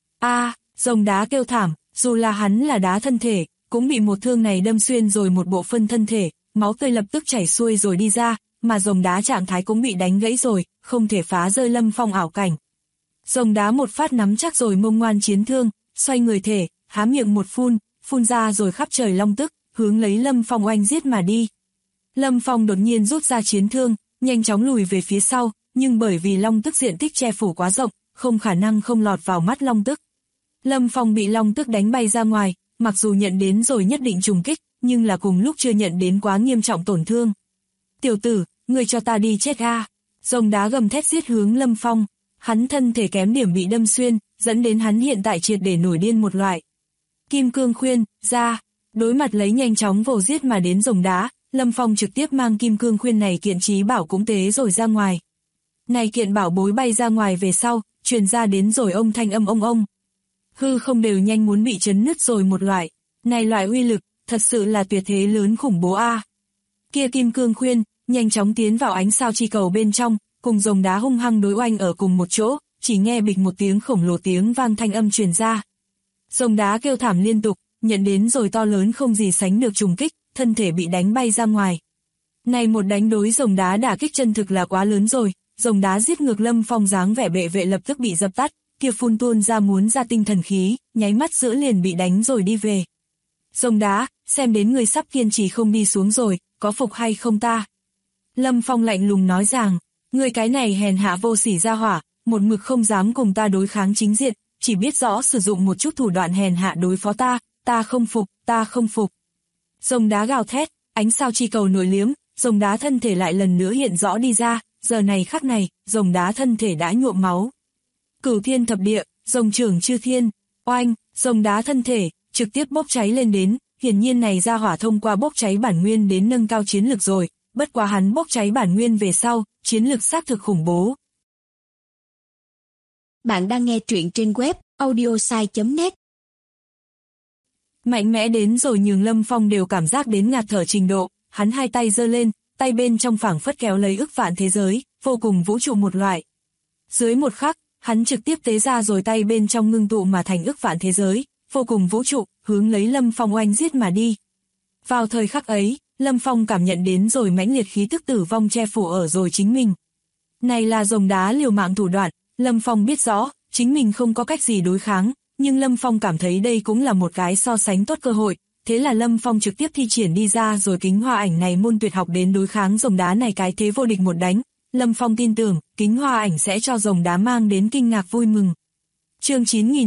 Rồng đá kêu thảm, dù là hắn là đá thân thể, cũng bị một thương này đâm xuyên rồi một bộ phân thân thể, máu tươi lập tức chảy xuôi rồi đi ra, mà rồng đá trạng thái cũng bị đánh gãy rồi, không thể phá rơi Lâm Phong ảo cảnh. Rồng đá một phát nắm chắc rồi mông ngoan chiến thương, xoay người thể, há miệng một phun ra rồi khắp trời long tức, hướng lấy Lâm Phong oanh giết mà đi. Lâm Phong đột nhiên rút ra chiến thương, nhanh chóng lùi về phía sau, nhưng bởi vì long tức diện tích che phủ quá rộng, không khả năng không lọt vào mắt long tức. Lâm Phong bị long tức đánh bay ra ngoài, mặc dù nhận đến rồi nhất định trùng kích, nhưng là cùng lúc chưa nhận đến quá nghiêm trọng tổn thương. Tiểu tử, người cho ta đi chết Rồng đá gầm thét giết hướng Lâm Phong, hắn thân thể kém điểm bị đâm xuyên, dẫn đến hắn hiện tại triệt để nổi điên một loại. Kim cương khuyên, ra, đối mặt lấy nhanh chóng vồ giết mà đến rồng đá, Lâm Phong trực tiếp mang kim cương khuyên này kiện trí bảo cũng tế rồi ra ngoài. Này kiện bảo bối bay ra ngoài về sau, truyền ra đến rồi ông thanh âm ông. Hư không đều nhanh muốn bị chấn nứt rồi một loại. Này loại uy lực, thật sự là tuyệt thế lớn khủng bố Kia kim cương khuyên, nhanh chóng tiến vào ánh sao chi cầu bên trong, cùng rồng đá hung hăng đối oanh ở cùng một chỗ, chỉ nghe bịch một tiếng khổng lồ tiếng vang thanh âm truyền ra. Rồng đá kêu thảm liên tục, nhận đến rồi to lớn không gì sánh được trùng kích, thân thể bị đánh bay ra ngoài. Này một đánh đối rồng đá đả kích chân thực là quá lớn rồi, rồng đá giết ngược Lâm Phong dáng vẻ bệ vệ lập tức bị dập tắt, kia phun tuôn ra muốn ra tinh thần khí, nháy mắt giữa liền bị đánh rồi đi về. Rồng đá, xem đến người sắp kiên trì không đi xuống rồi, có phục hay không ta? Lâm Phong lạnh lùng nói rằng, người cái này hèn hạ vô sỉ ra hỏa, một mực không dám cùng ta đối kháng chính diện, chỉ biết rõ sử dụng một chút thủ đoạn hèn hạ đối phó ta không phục, ta không phục. Rồng đá gào thét, ánh sao chi cầu nổi liếm, rồng đá thân thể lại lần nữa hiện rõ đi ra, giờ này khắc này, rồng đá thân thể đã nhuộm máu. Cửu thiên thập địa, rồng trưởng chư thiên, oanh, rồng đá thân thể, trực tiếp bốc cháy lên đến, hiển nhiên này ra hỏa thông qua bốc cháy bản nguyên đến nâng cao chiến lực rồi, bất quá hắn bốc cháy bản nguyên về sau, chiến lực xác thực khủng bố. Bạn đang nghe truyện trên web audiosai.net. Mạnh mẽ đến rồi nhường Lâm Phong đều cảm giác đến ngạt thở trình độ, hắn hai tay giơ lên, tay bên trong phảng phất kéo lấy ức vạn thế giới, vô cùng vũ trụ một loại. Dưới một khắc, hắn trực tiếp tế ra rồi tay bên trong ngưng tụ mà thành ức vạn thế giới, vô cùng vũ trụ, hướng lấy Lâm Phong oanh giết mà đi. Vào thời khắc ấy, Lâm Phong cảm nhận đến rồi mãnh liệt khí tức tử vong che phủ ở rồi chính mình. Này là rồng đá liều mạng thủ đoạn, Lâm Phong biết rõ, chính mình không có cách gì đối kháng, nhưng Lâm Phong cảm thấy đây cũng là một cái so sánh tốt cơ hội, thế là Lâm Phong trực tiếp thi triển đi ra rồi kính hoa ảnh này môn tuyệt học đến đối kháng rồng đá này cái thế vô địch một đánh. Lâm Phong tin tưởng, kính hoa ảnh sẽ cho rồng đá mang đến kinh ngạc vui mừng. Chương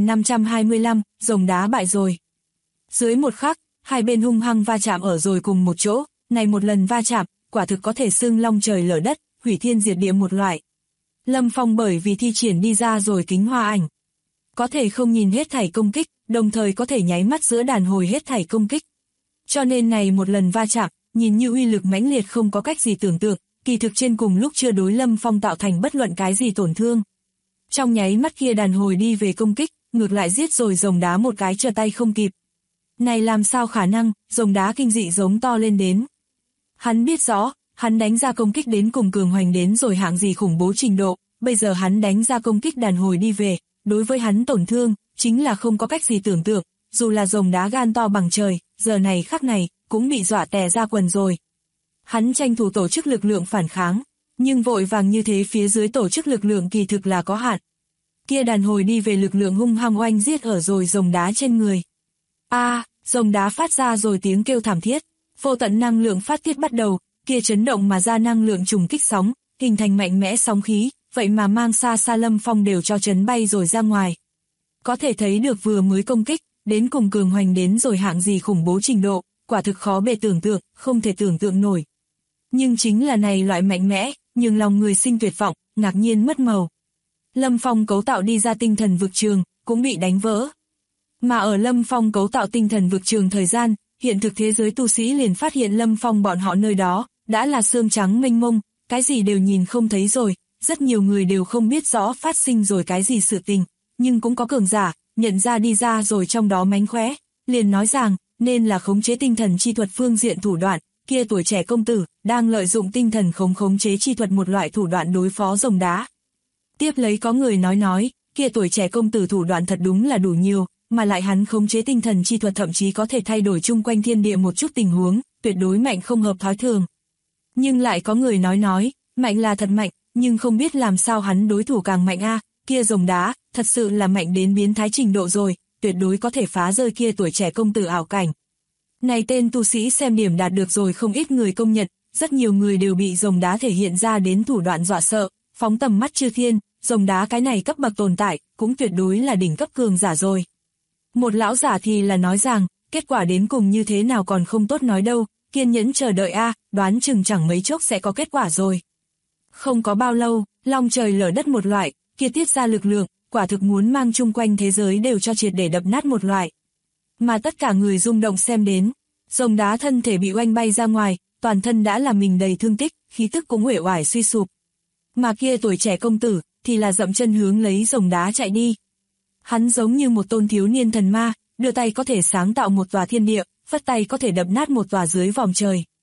9525, rồng đá bại rồi. Dưới một khắc, hai bên hung hăng va chạm ở rồi cùng một chỗ, này một lần va chạm, quả thực có thể xưng long trời lở đất, hủy thiên diệt địa một loại. Lâm Phong bởi vì thi triển đi ra rồi kính hoa ảnh, có thể không nhìn hết thảy công kích, đồng thời có thể nháy mắt giữa đàn hồi hết thảy công kích. Cho nên này một lần va chạm, nhìn như uy lực mãnh liệt không có cách gì tưởng tượng, kỳ thực trên cùng lúc chưa đối Lâm Phong tạo thành bất luận cái gì tổn thương. Trong nháy mắt kia đàn hồi đi về công kích, ngược lại giết rồi rồng đá một cái trở tay không kịp. Này làm sao khả năng, rồng đá kinh dị giống to lên đến. Hắn biết rõ, hắn đánh ra công kích đến cùng cường hoành đến rồi hạng gì khủng bố trình độ, bây giờ hắn đánh ra công kích đàn hồi đi về, đối với hắn tổn thương, chính là không có cách gì tưởng tượng, dù là rồng đá gan to bằng trời, giờ này khắc này, cũng bị dọa tè ra quần rồi. Hắn tranh thủ tổ chức lực lượng phản kháng, nhưng vội vàng như thế phía dưới tổ chức lực lượng kỳ thực là có hạn. Kia đàn hồi đi về lực lượng hung hăng oanh giết ở rồi rồng đá trên người. Rồng đá phát ra rồi tiếng kêu thảm thiết, vô tận năng lượng phát tiết bắt đầu, kia chấn động mà ra năng lượng trùng kích sóng, hình thành mạnh mẽ sóng khí, vậy mà mang xa xa Lâm Phong đều cho chấn bay rồi ra ngoài. Có thể thấy được vừa mới công kích, đến cùng cường hoành đến rồi hạng gì khủng bố trình độ, quả thực khó bề tưởng tượng, không thể tưởng tượng nổi. Nhưng chính là này loại mạnh mẽ, nhưng lòng người sinh tuyệt vọng, ngạc nhiên mất màu. Lâm Phong cấu tạo đi ra tinh thần vực trường, cũng bị đánh vỡ. Mà ở Lâm Phong cấu tạo tinh thần vực trường thời gian, hiện thực thế giới tu sĩ liền phát hiện Lâm Phong bọn họ nơi đó, đã là xương trắng mênh mông, cái gì đều nhìn không thấy rồi, rất nhiều người đều không biết rõ phát sinh rồi cái gì sự tình, nhưng cũng có cường giả, nhận ra đi ra rồi trong đó mánh khóe, liền nói rằng, nên là khống chế tinh thần chi thuật phương diện thủ đoạn, kia tuổi trẻ công tử, đang lợi dụng tinh thần khống chế chi thuật một loại thủ đoạn đối phó rồng đá. Tiếp lấy có người nói, kia tuổi trẻ công tử thủ đoạn thật đúng là đủ nhiều, mà lại hắn khống chế tinh thần chi thuật thậm chí có thể thay đổi chung quanh thiên địa một chút tình huống, tuyệt đối mạnh không hợp thói thường. Nhưng lại có người nói, mạnh là thật mạnh, nhưng không biết làm sao hắn đối thủ càng mạnh kia rồng đá, thật sự là mạnh đến biến thái trình độ rồi, tuyệt đối có thể phá rơi kia tuổi trẻ công tử ảo cảnh. Này tên tu sĩ xem điểm đạt được rồi không ít người công nhận, rất nhiều người đều bị rồng đá thể hiện ra đến thủ đoạn dọa sợ, phóng tầm mắt chư thiên, rồng đá cái này cấp bậc tồn tại, cũng tuyệt đối là đỉnh cấp cường giả rồi. Một lão giả thì là nói rằng, kết quả đến cùng như thế nào còn không tốt nói đâu, kiên nhẫn chờ đợi đoán chừng chẳng mấy chốc sẽ có kết quả rồi. Không có bao lâu, long trời lở đất một loại, kia tiết ra lực lượng, quả thực muốn mang chung quanh thế giới đều cho triệt để đập nát một loại. Mà tất cả người rung động xem đến, rồng đá thân thể bị oanh bay ra ngoài, toàn thân đã là mình đầy thương tích, khí tức cũng uể oải suy sụp. Mà kia tuổi trẻ công tử, thì là dậm chân hướng lấy rồng đá chạy đi. Hắn giống như một tôn thiếu niên thần ma, đưa tay có thể sáng tạo một tòa thiên địa, phất tay có thể đập nát một tòa dưới vòm trời.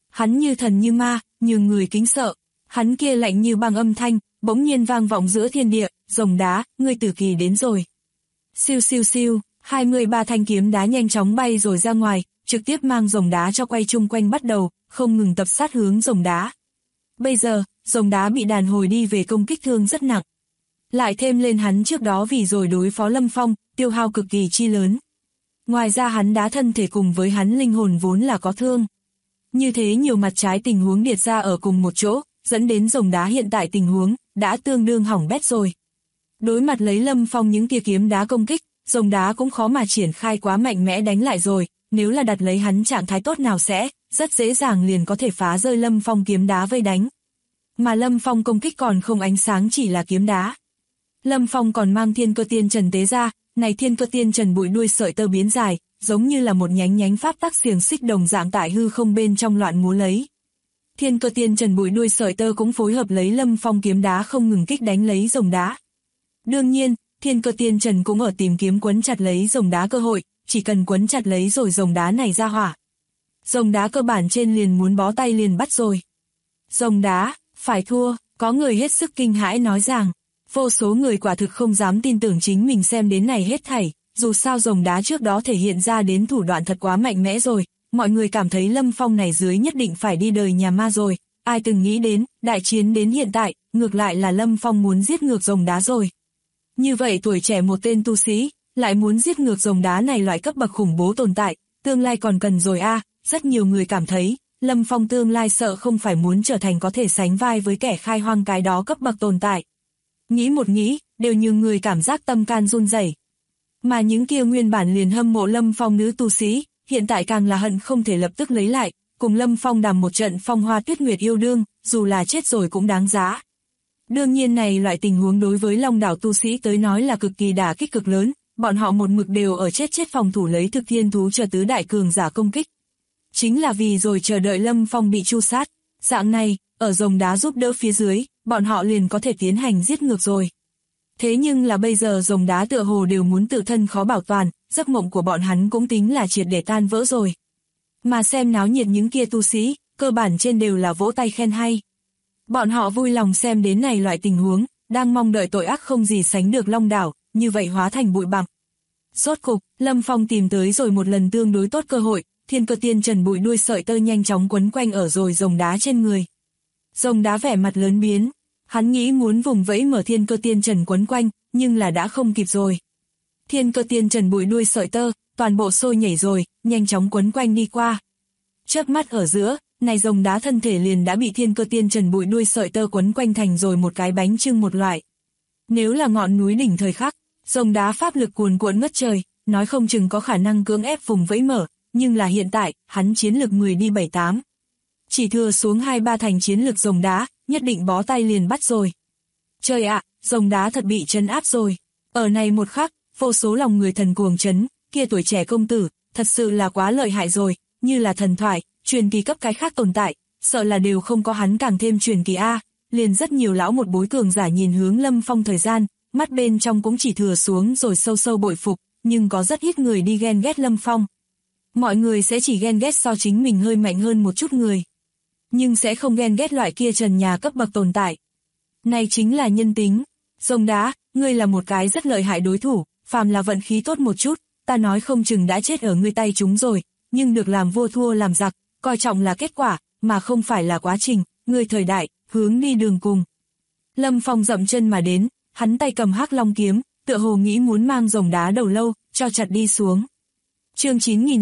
Hắn như thần như ma, nhường người kính sợ. Hắn kia lạnh như băng âm thanh, bỗng nhiên vang vọng giữa thiên địa, rồng đá, ngươi tử kỳ đến rồi. Siêu siêu siêu, 23 thanh kiếm đá nhanh chóng bay rồi ra ngoài, trực tiếp mang rồng đá cho quay chung quanh bắt đầu, không ngừng tập sát hướng rồng đá. Bây giờ, rồng đá bị đàn hồi đi về công kích thương rất nặng. Lại thêm lên hắn trước đó vì rồi đối phó Lâm Phong, tiêu hao cực kỳ chi lớn. Ngoài ra hắn đá thân thể cùng với hắn linh hồn vốn là có thương. Như thế nhiều mặt trái tình huống điệt ra ở cùng một chỗ, dẫn đến rồng đá hiện tại tình huống, đã tương đương hỏng bét rồi. Đối mặt lấy Lâm Phong những tia kiếm đá công kích, rồng đá cũng khó mà triển khai quá mạnh mẽ đánh lại rồi, nếu là đặt lấy hắn trạng thái tốt nào sẽ, rất dễ dàng liền có thể phá rơi Lâm Phong kiếm đá vây đánh. Mà Lâm Phong công kích còn không ánh sáng chỉ là kiếm đá. Lâm Phong còn mang thiên cơ tiên trần tế ra, này thiên cơ tiên trần bụi đuôi sợi tơ biến dài, giống như là một nhánh nhánh pháp tắc xiềng xích đồng dạng tại hư không bên trong loạn múa lấy. Thiên cơ tiên trần bụi đuôi sợi tơ cũng phối hợp lấy Lâm Phong kiếm đá không ngừng kích đánh lấy rồng đá. Đương nhiên, thiên cơ tiên trần cũng ở tìm kiếm quấn chặt lấy rồng đá cơ hội, chỉ cần quấn chặt lấy rồi rồng đá này ra hỏa. Rồng đá cơ bản trên liền muốn bó tay liền bắt rồi. Rồng đá, phải thua, có người hết sức kinh hãi nói rằng, vô số người quả thực không dám tin tưởng chính mình xem đến này hết thảy, dù sao rồng đá trước đó thể hiện ra đến thủ đoạn thật quá mạnh mẽ rồi, mọi người cảm thấy Lâm Phong này dưới nhất định phải đi đời nhà ma rồi, ai từng nghĩ đến, đại chiến đến hiện tại, ngược lại là Lâm Phong muốn giết ngược rồng đá rồi. Như vậy tuổi trẻ một tên tu sĩ, lại muốn giết ngược rồng đá này loại cấp bậc khủng bố tồn tại, tương lai còn cần rồi a. Rất nhiều người cảm thấy, Lâm Phong tương lai sợ không phải muốn trở thành có thể sánh vai với kẻ khai hoang cái đó cấp bậc tồn tại. Nghĩ một nghĩ, đều như người cảm giác tâm can run rẩy. Mà những kia nguyên bản liền hâm mộ Lâm Phong nữ tu sĩ, hiện tại càng là hận không thể lập tức lấy lại, cùng Lâm Phong đàm một trận phong hoa tuyết nguyệt yêu đương, dù là chết rồi cũng đáng giá. Đương nhiên này loại tình huống đối với Long đảo tu sĩ tới nói là cực kỳ đả kích cực lớn, bọn họ một mực đều ở chết phòng thủ lấy thực thiên thú chờ tứ đại cường giả công kích. Chính là vì rồi chờ đợi Lâm Phong bị tru sát, dạng này, ở rồng đá giúp đỡ phía dưới, bọn họ liền có thể tiến hành giết ngược rồi. Thế nhưng là bây giờ rồng đá tựa hồ đều muốn tự thân khó bảo toàn, giấc mộng của bọn hắn cũng tính là triệt để tan vỡ rồi. Mà xem náo nhiệt những kia tu sĩ, cơ bản trên đều là vỗ tay khen hay. Bọn họ vui lòng xem đến này loại tình huống, đang mong đợi tội ác không gì sánh được Long đảo, như vậy hóa thành bụi bặm. Rốt cục, Lâm Phong tìm tới rồi một lần tương đối tốt cơ hội, thiên cơ tiên trần bụi đuôi sợi tơ nhanh chóng quấn quanh ở rồi rồng đá trên người. Rồng đá vẻ mặt lớn biến, hắn nghĩ muốn vùng vẫy mở thiên cơ tiên trần quấn quanh, nhưng là đã không kịp rồi. Thiên cơ tiên trần bụi đuôi sợi tơ, toàn bộ sôi nhảy rồi, nhanh chóng quấn quanh đi qua. Chớp mắt ở giữa, này rồng đá thân thể liền đã bị thiên cơ tiên trần bụi đuôi sợi tơ quấn quanh thành rồi một cái bánh chưng một loại. Nếu là ngọn núi đỉnh thời khắc, rồng đá pháp lực cuồn cuộn ngất trời, nói không chừng có khả năng cưỡng ép vùng vẫy mở, nhưng là hiện tại, hắn chiến lực 10 đi 7-8. Chỉ thừa xuống 2-3 thành chiến lực rồng đá, nhất định bó tay liền bắt rồi. Trời ạ, rồng đá thật bị trấn áp rồi. Ở này một khắc, vô số lòng người thần cuồng chấn, kia tuổi trẻ công tử, thật sự là quá lợi hại rồi, như là thần thoại, truyền kỳ cấp cái khác tồn tại, sợ là đều không có hắn càng thêm truyền kỳ A. Liền rất nhiều lão một bối cường giả nhìn hướng Lâm Phong thời gian, mắt bên trong cũng chỉ thừa xuống rồi sâu sâu bội phục, nhưng có rất ít người đi ghen ghét Lâm Phong. Mọi người sẽ chỉ ghen ghét so chính mình hơi mạnh hơn một chút người. Nhưng sẽ không ghen ghét loại kia trần nhà cấp bậc tồn tại. Này chính là nhân tính. Rồng đá, ngươi là một cái rất lợi hại đối thủ, phàm là vận khí tốt một chút, ta nói không chừng đã chết ở ngươi tay chúng rồi, nhưng được làm vua thua làm giặc, coi trọng là kết quả, mà không phải là quá trình, ngươi thời đại, hướng đi đường cùng. Lâm Phong dậm chân mà đến, hắn tay cầm hắc long kiếm, tựa hồ nghĩ muốn mang rồng đá đầu lâu, cho chặt đi xuống. Chương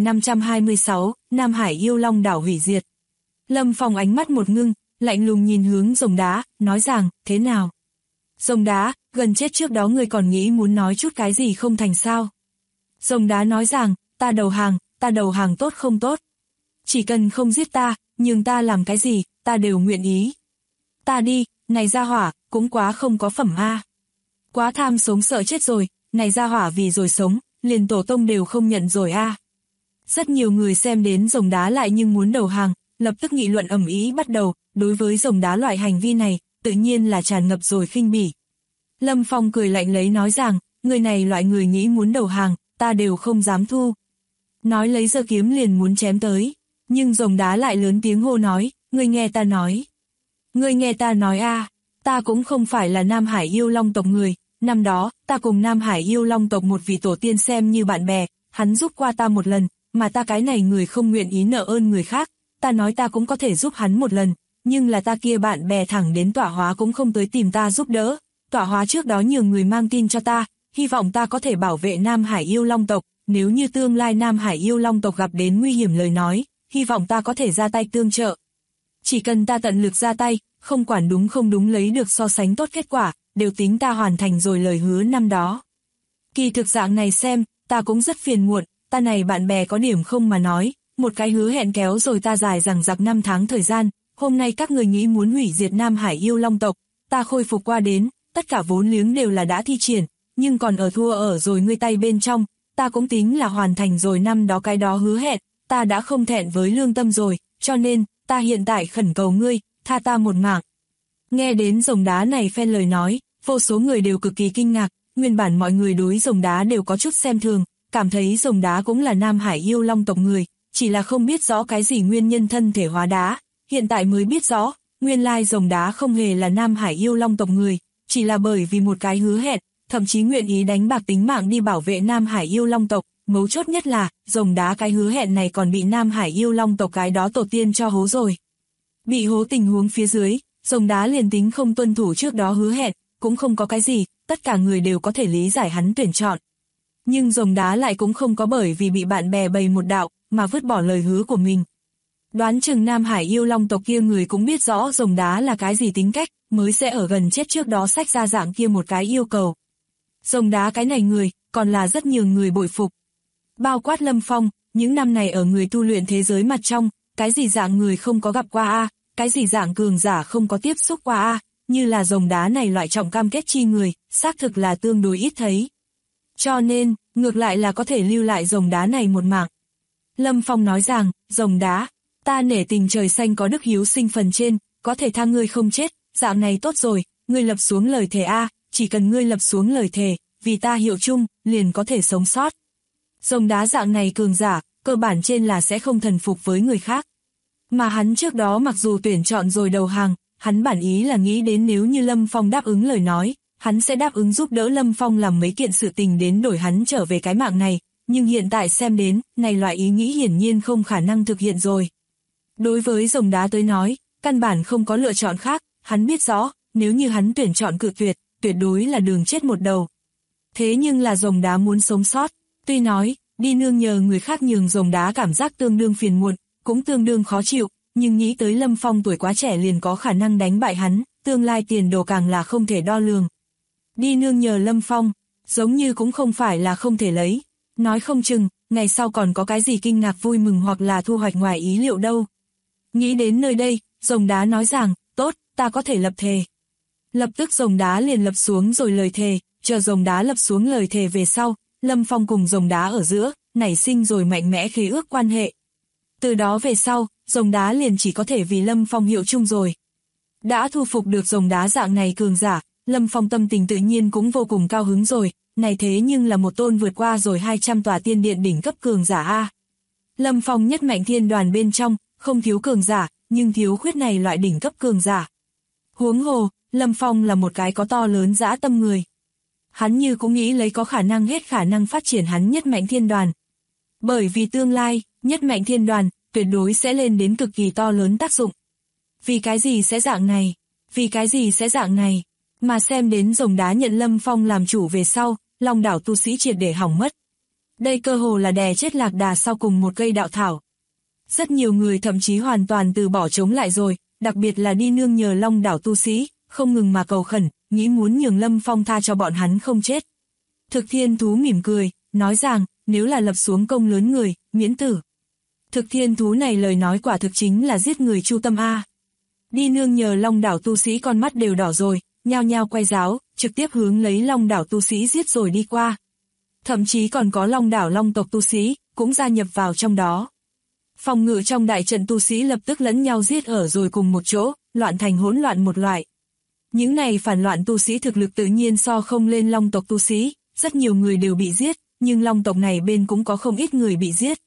9526, Nam Hải yêu Long đảo hủy diệt. Lâm Phong ánh mắt một ngưng, lạnh lùng nhìn hướng rồng đá, nói rằng, thế nào? Rồng đá, gần chết trước đó ngươi còn nghĩ muốn nói chút cái gì không thành sao? Rồng đá nói rằng, ta đầu hàng tốt không tốt? Chỉ cần không giết ta, nhưng ta làm cái gì, ta đều nguyện ý. Ta đi, này gia hỏa, cũng quá không có phẩm a. Quá tham sống sợ chết rồi, này gia hỏa vì rồi sống, liền tổ tông đều không nhận rồi a. Rất nhiều người xem đến rồng đá lại nhưng muốn đầu hàng, lập tức nghị luận ầm ĩ bắt đầu, đối với rồng đá loại hành vi này, tự nhiên là tràn ngập rồi khinh bỉ. Lâm Phong cười lạnh lấy nói rằng, người này loại người nghĩ muốn đầu hàng, ta đều không dám thu. Nói lấy giơ kiếm liền muốn chém tới. Nhưng rồng đá lại lớn tiếng hô nói, ngươi nghe ta nói. Ngươi nghe ta nói a, ta cũng không phải là Nam Hải yêu long tộc người, năm đó, ta cùng Nam Hải yêu long tộc một vị tổ tiên xem như bạn bè, hắn giúp qua ta một lần, mà ta cái này người không nguyện ý nợ ơn người khác, ta nói ta cũng có thể giúp hắn một lần, nhưng là ta kia bạn bè thẳng đến tọa hóa cũng không tới tìm ta giúp đỡ, tọa hóa trước đó nhiều người mang tin cho ta, hy vọng ta có thể bảo vệ Nam Hải yêu long tộc, nếu như tương lai Nam Hải yêu long tộc gặp đến nguy hiểm lời nói, hy vọng ta có thể ra tay tương trợ. Chỉ cần ta tận lực ra tay, không quản đúng không đúng lấy được so sánh tốt kết quả, đều tính ta hoàn thành rồi lời hứa năm đó. Kỳ thực dạng này xem, ta cũng rất phiền muộn, ta này bạn bè có điểm không mà nói, một cái hứa hẹn kéo rồi ta dài dằng dặc 5 tháng thời gian, hôm nay các người nghĩ muốn hủy diệt Nam Hải yêu long tộc, ta khôi phục qua đến, tất cả vốn liếng đều là đã thi triển, nhưng còn ở thua ở rồi ngươi tay bên trong, ta cũng tính là hoàn thành rồi năm đó cái đó hứa hẹn, ta đã không thẹn với lương tâm rồi, cho nên, ta hiện tại khẩn cầu ngươi, tha ta một mạng. Nghe đến rồng đá này phen lời nói, vô số người đều cực kỳ kinh ngạc, nguyên bản mọi người đối rồng đá đều có chút xem thường, cảm thấy rồng đá cũng là Nam Hải yêu long tộc người, chỉ là không biết rõ cái gì nguyên nhân thân thể hóa đá, hiện tại mới biết rõ, nguyên lai rồng đá không hề là Nam Hải yêu long tộc người, chỉ là bởi vì một cái hứa hẹn, thậm chí nguyện ý đánh bạc tính mạng đi bảo vệ Nam Hải yêu long tộc, mấu chốt nhất là, rồng đá cái hứa hẹn này còn bị Nam Hải yêu long tộc cái đó tổ tiên cho hố rồi. Bị hố tình huống phía dưới, rồng đá liền tính không tuân thủ trước đó hứa hẹn, cũng không có cái gì, tất cả người đều có thể lý giải hắn tuyển chọn. Nhưng rồng đá lại cũng không có bởi vì bị bạn bè bày một đạo, mà vứt bỏ lời hứa của mình. Đoán chừng Nam Hải yêu long tộc kia người cũng biết rõ rồng đá là cái gì tính cách, mới sẽ ở gần chết trước đó xách ra dạng kia một cái yêu cầu. Rồng đá cái này người, còn là rất nhiều người bội phục. Bao quát Lâm Phong, những năm này ở người tu luyện thế giới mặt trong, cái gì dạng người không có gặp qua a, cái gì dạng cường giả không có tiếp xúc qua a, như là rồng đá này loại trọng cam kết chi người, xác thực là tương đối ít thấy. Cho nên, ngược lại là có thể lưu lại rồng đá này một mạng. Lâm Phong nói rằng, rồng đá, ta nể tình trời xanh có đức hiếu sinh phần trên, có thể tha ngươi không chết, dạng này tốt rồi, ngươi lập xuống lời thề a, chỉ cần ngươi lập xuống lời thề, vì ta hiệu chung, liền có thể sống sót. Rồng đá dạng này cường giả, cơ bản trên là sẽ không thần phục với người khác. Mà hắn trước đó mặc dù tuyển chọn rồi đầu hàng, hắn bản ý là nghĩ đến nếu như Lâm Phong đáp ứng lời nói, hắn sẽ đáp ứng giúp đỡ Lâm Phong làm mấy kiện sự tình đến đổi hắn trở về cái mạng này, nhưng hiện tại xem đến, này loại ý nghĩ hiển nhiên không khả năng thực hiện rồi. Đối với rồng đá tới nói, căn bản không có lựa chọn khác, hắn biết rõ, nếu như hắn tuyển chọn cự tuyệt, tuyệt đối là đường chết một đầu. Thế nhưng là rồng đá muốn sống sót, tuy nói, đi nương nhờ người khác nhường rồng đá cảm giác tương đương phiền muộn, cũng tương đương khó chịu, nhưng nghĩ tới Lâm Phong tuổi quá trẻ liền có khả năng đánh bại hắn, tương lai tiền đồ càng là không thể đo lường. Đi nương nhờ Lâm Phong, giống như cũng không phải là không thể lấy, nói không chừng, ngày sau còn có cái gì kinh ngạc vui mừng hoặc là thu hoạch ngoài ý liệu đâu. Nghĩ đến nơi đây, rồng đá nói rằng, tốt, ta có thể lập thề. Lập tức rồng đá liền lập xuống rồi lời thề, chờ rồng đá lập xuống lời thề về sau, Lâm Phong cùng rồng đá ở giữa, nảy sinh rồi mạnh mẽ khế ước quan hệ. Từ đó về sau, rồng đá liền chỉ có thể vì Lâm Phong hiệu chung rồi. Đã thu phục được rồng đá dạng này cường giả, Lâm Phong tâm tình tự nhiên cũng vô cùng cao hứng rồi, này thế nhưng là một tôn vượt qua rồi 200 tòa tiên điện đỉnh cấp cường giả a. Lâm Phong nhất mạnh thiên đoàn bên trong, không thiếu cường giả, nhưng thiếu khuyết này loại đỉnh cấp cường giả. Huống hồ, Lâm Phong là một cái có to lớn dã tâm người. Hắn như cũng nghĩ lấy có khả năng hết khả năng phát triển hắn nhất mạnh thiên đoàn. Bởi vì tương lai, nhất mạnh thiên đoàn, tuyệt đối sẽ lên đến cực kỳ to lớn tác dụng. Vì cái gì sẽ dạng này? Vì cái gì sẽ dạng này? Mà xem đến rồng đá nhận Lâm Phong làm chủ về sau, Long đảo tu sĩ triệt để hỏng mất. Đây cơ hồ là đè chết lạc đà sau cùng một cây đạo thảo. Rất nhiều người thậm chí hoàn toàn từ bỏ chống lại rồi, đặc biệt là đi nương nhờ Long đảo tu sĩ, không ngừng mà cầu khẩn, nghĩ muốn nhường Lâm Phong tha cho bọn hắn không chết. Thực Thiên Thú mỉm cười, nói rằng, nếu là lập xuống công lớn người, miễn tử. Thực Thiên Thú này lời nói quả thực chính là giết người chu tâm a. Đi nương nhờ Long đảo tu sĩ con mắt đều đỏ rồi, nhao nhao quay giáo, trực tiếp hướng lấy Long đảo tu sĩ giết rồi đi qua. Thậm chí còn có Long đảo Long tộc tu sĩ, cũng gia nhập vào trong đó. Phòng ngự trong đại trận tu sĩ lập tức lẫn nhau giết ở rồi cùng một chỗ, loạn thành hỗn loạn một loại. Những này phản loạn tu sĩ thực lực tự nhiên so không lên Long tộc tu sĩ, rất nhiều người đều bị giết, nhưng Long tộc này bên cũng có không ít người bị giết.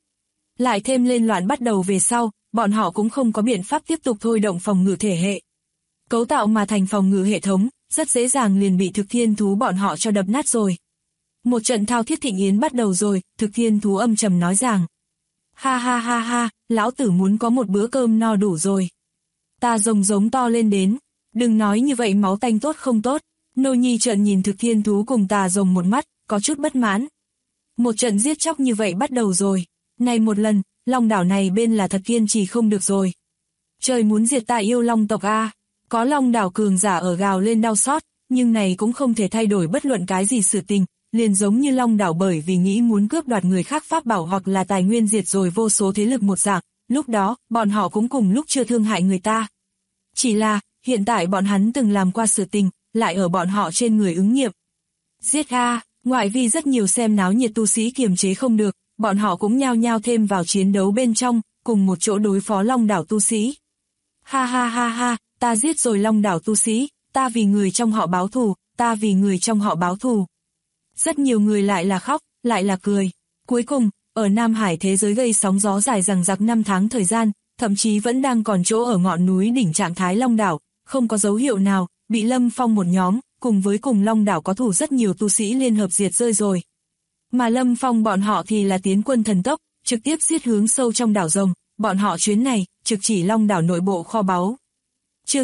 Lại thêm lên loạn bắt đầu về sau, bọn họ cũng không có biện pháp tiếp tục thôi động phòng ngự thể hệ. Cấu tạo mà thành phòng ngự hệ thống, rất dễ dàng liền bị thực thiên thú bọn họ cho đập nát rồi. Một trận thao thiết thịnh yến bắt đầu rồi, thực thiên thú âm trầm nói rằng. Ha ha ha ha, lão tử muốn có một bữa cơm no đủ rồi. Tà rồng giống to lên đến, đừng nói như vậy máu tanh tốt không tốt. Nô Nhi trợn nhìn thực thiên thú cùng tà rồng một mắt, có chút bất mãn. Một trận giết chóc như vậy bắt đầu rồi. Này một lần, Long đảo này bên là thật kiên trì không được rồi. Trời muốn diệt ta yêu Long tộc a. Có Long đảo cường giả ở gào lên đau xót, nhưng này cũng không thể thay đổi bất luận cái gì sự tình, liền giống như Long đảo bởi vì nghĩ muốn cướp đoạt người khác pháp bảo hoặc là tài nguyên diệt rồi vô số thế lực một dạng, lúc đó, bọn họ cũng cùng lúc chưa thương hại người ta. Chỉ là, hiện tại bọn hắn từng làm qua sự tình, lại ở bọn họ trên người ứng nghiệm. Giết a, ngoại vi rất nhiều xem náo nhiệt tu sĩ kiềm chế không được, bọn họ cũng nhao nhao thêm vào chiến đấu bên trong, cùng một chỗ đối phó Long đảo tu sĩ. Ha ha ha ha, ta giết rồi Long đảo tu sĩ, ta vì người trong họ báo thù, ta vì người trong họ báo thù. Rất nhiều người lại là khóc, lại là cười. Cuối cùng, ở Nam Hải thế giới gây sóng gió dài dằng dặc 5 tháng thời gian, thậm chí vẫn đang còn chỗ ở ngọn núi đỉnh trạng thái Long đảo, không có dấu hiệu nào, bị Lâm Phong một nhóm, cùng với cùng Long đảo có thủ rất nhiều tu sĩ liên hợp diệt rơi rồi. Mà Lâm Phong bọn họ thì là tiến quân thần tốc, trực tiếp giết hướng sâu trong đảo rồng, bọn họ chuyến này, trực chỉ Long đảo nội bộ kho báu. Chương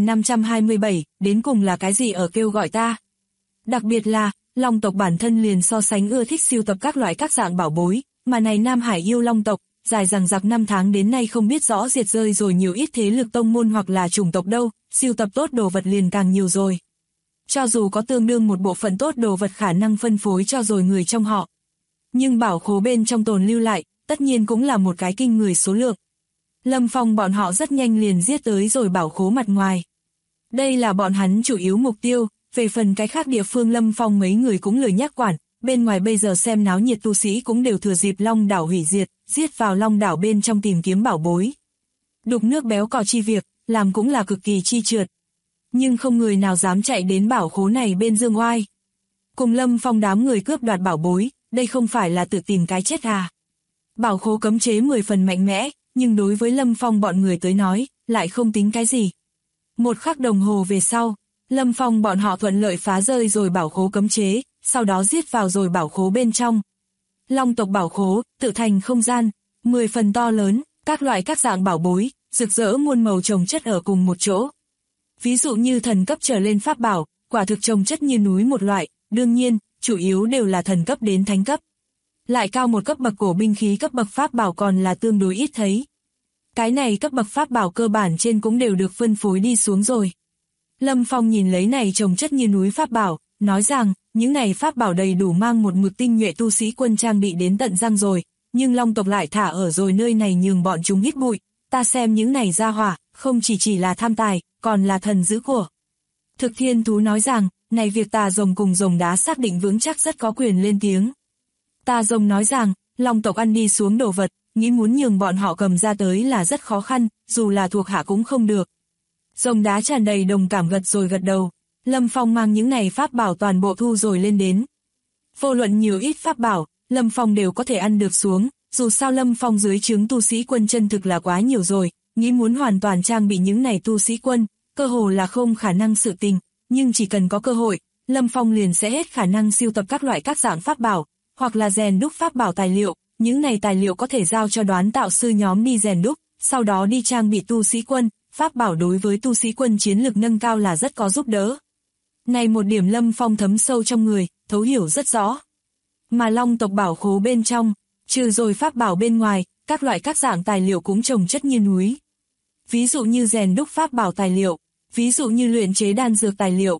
9527, đến cùng là cái gì ở kêu gọi ta? Đặc biệt là, Long tộc bản thân liền so sánh ưa thích sưu tập các loại các dạng bảo bối, mà này Nam Hải yêu Long tộc, dài dằng dặc 5 tháng đến nay không biết rõ diệt rơi rồi nhiều ít thế lực tông môn hoặc là chủng tộc đâu, sưu tập tốt đồ vật liền càng nhiều rồi. Cho dù có tương đương một bộ phận tốt đồ vật khả năng phân phối cho rồi người trong họ. Nhưng bảo khố bên trong tồn lưu lại, tất nhiên cũng là một cái kinh người số lượng. Lâm Phong bọn họ rất nhanh liền giết tới rồi bảo khố mặt ngoài. Đây là bọn hắn chủ yếu mục tiêu, về phần cái khác địa phương Lâm Phong mấy người cũng lười nhắc quản, bên ngoài bây giờ xem náo nhiệt tu sĩ cũng đều thừa dịp Long đảo hủy diệt, giết vào Long đảo bên trong tìm kiếm bảo bối. Đục nước béo cò chi việc, làm cũng là cực kỳ chi trượt. Nhưng không người nào dám chạy đến bảo khố này bên dương oai. Cùng Lâm Phong đám người cướp đoạt bảo bối, đây không phải là tự tìm cái chết à. Bảo khố cấm chế 10 phần mạnh mẽ, nhưng đối với Lâm Phong bọn người tới nói, lại không tính cái gì. Một khắc đồng hồ về sau, Lâm Phong bọn họ thuận lợi phá rơi rồi bảo khố cấm chế, sau đó giết vào rồi bảo khố bên trong. Long tộc bảo khố, tự thành không gian, 10 phần to lớn, các loại các dạng bảo bối, rực rỡ muôn màu chồng chất ở cùng một chỗ. Ví dụ như thần cấp trở lên pháp bảo, quả thực chồng chất như núi một loại, đương nhiên, chủ yếu đều là thần cấp đến thánh cấp. Lại cao một cấp bậc cổ binh khí cấp bậc pháp bảo còn là tương đối ít thấy. Cái này cấp bậc pháp bảo cơ bản trên cũng đều được phân phối đi xuống rồi. Lâm Phong nhìn lấy này chồng chất như núi pháp bảo, nói rằng, những này pháp bảo đầy đủ mang một mực tinh nhuệ tu sĩ quân trang bị đến tận răng rồi, nhưng Long tộc lại thả ở rồi nơi này nhường bọn chúng hít bụi, ta xem những này ra hỏa, không chỉ là tham tài, còn là thần giữ của. Thực thiên thú nói rằng, này việc tà rồng cùng rồng đá xác định vững chắc rất có quyền lên tiếng. Tà rồng nói rằng, Long tộc ăn đi xuống đồ vật, nghĩ muốn nhường bọn họ cầm ra tới là rất khó khăn, dù là thuộc hạ cũng không được. Rồng đá tràn đầy đồng cảm gật rồi gật đầu, Lâm Phong mang những này pháp bảo toàn bộ thu rồi lên đến. Vô luận nhiều ít pháp bảo, Lâm Phong đều có thể ăn được xuống, dù sao Lâm Phong dưới trướng tu sĩ quân chân thực là quá nhiều rồi, nghĩ muốn hoàn toàn trang bị những này tu sĩ quân, cơ hồ là không khả năng sự tình, nhưng chỉ cần có cơ hội, Lâm Phong liền sẽ hết khả năng sưu tập các loại các dạng pháp bảo, hoặc là rèn đúc pháp bảo tài liệu, những này tài liệu có thể giao cho đoán tạo sư nhóm đi rèn đúc, sau đó đi trang bị tu sĩ quân, pháp bảo đối với tu sĩ quân chiến lực nâng cao là rất có giúp đỡ. Này một điểm Lâm Phong thấm sâu trong người, thấu hiểu rất rõ. Mà Long tộc bảo khố bên trong, trừ rồi pháp bảo bên ngoài, các loại các dạng tài liệu cũng chồng chất như núi. Ví dụ như rèn đúc pháp bảo tài liệu, ví dụ như luyện chế đan dược tài liệu,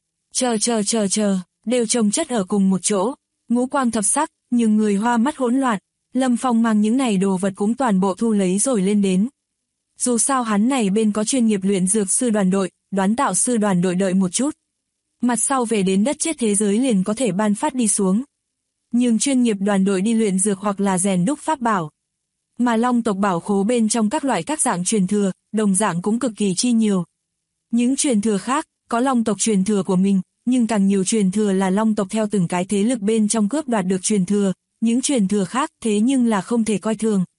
đều chồng chất ở cùng một chỗ, ngũ quang thập sắc, nhưng người hoa mắt hỗn loạn. Lâm Phong mang những này đồ vật cũng toàn bộ thu lấy rồi lên đến. Dù sao hắn này bên có chuyên nghiệp luyện dược sư đoàn đội, đoán tạo sư đoàn đội đợi một chút. Mặt sau về đến đất chết thế giới liền có thể ban phát đi xuống. Nhưng chuyên nghiệp đoàn đội đi luyện dược hoặc là rèn đúc pháp bảo. Mà Long tộc bảo khố bên trong các loại các dạng truyền thừa, đồng dạng cũng cực kỳ chi nhiều. Những truyền thừa khác, có Long tộc truyền thừa của mình, nhưng càng nhiều truyền thừa là Long tộc theo từng cái thế lực bên trong cướp đoạt được truyền thừa. Những truyền thừa khác thế nhưng là không thể coi thường.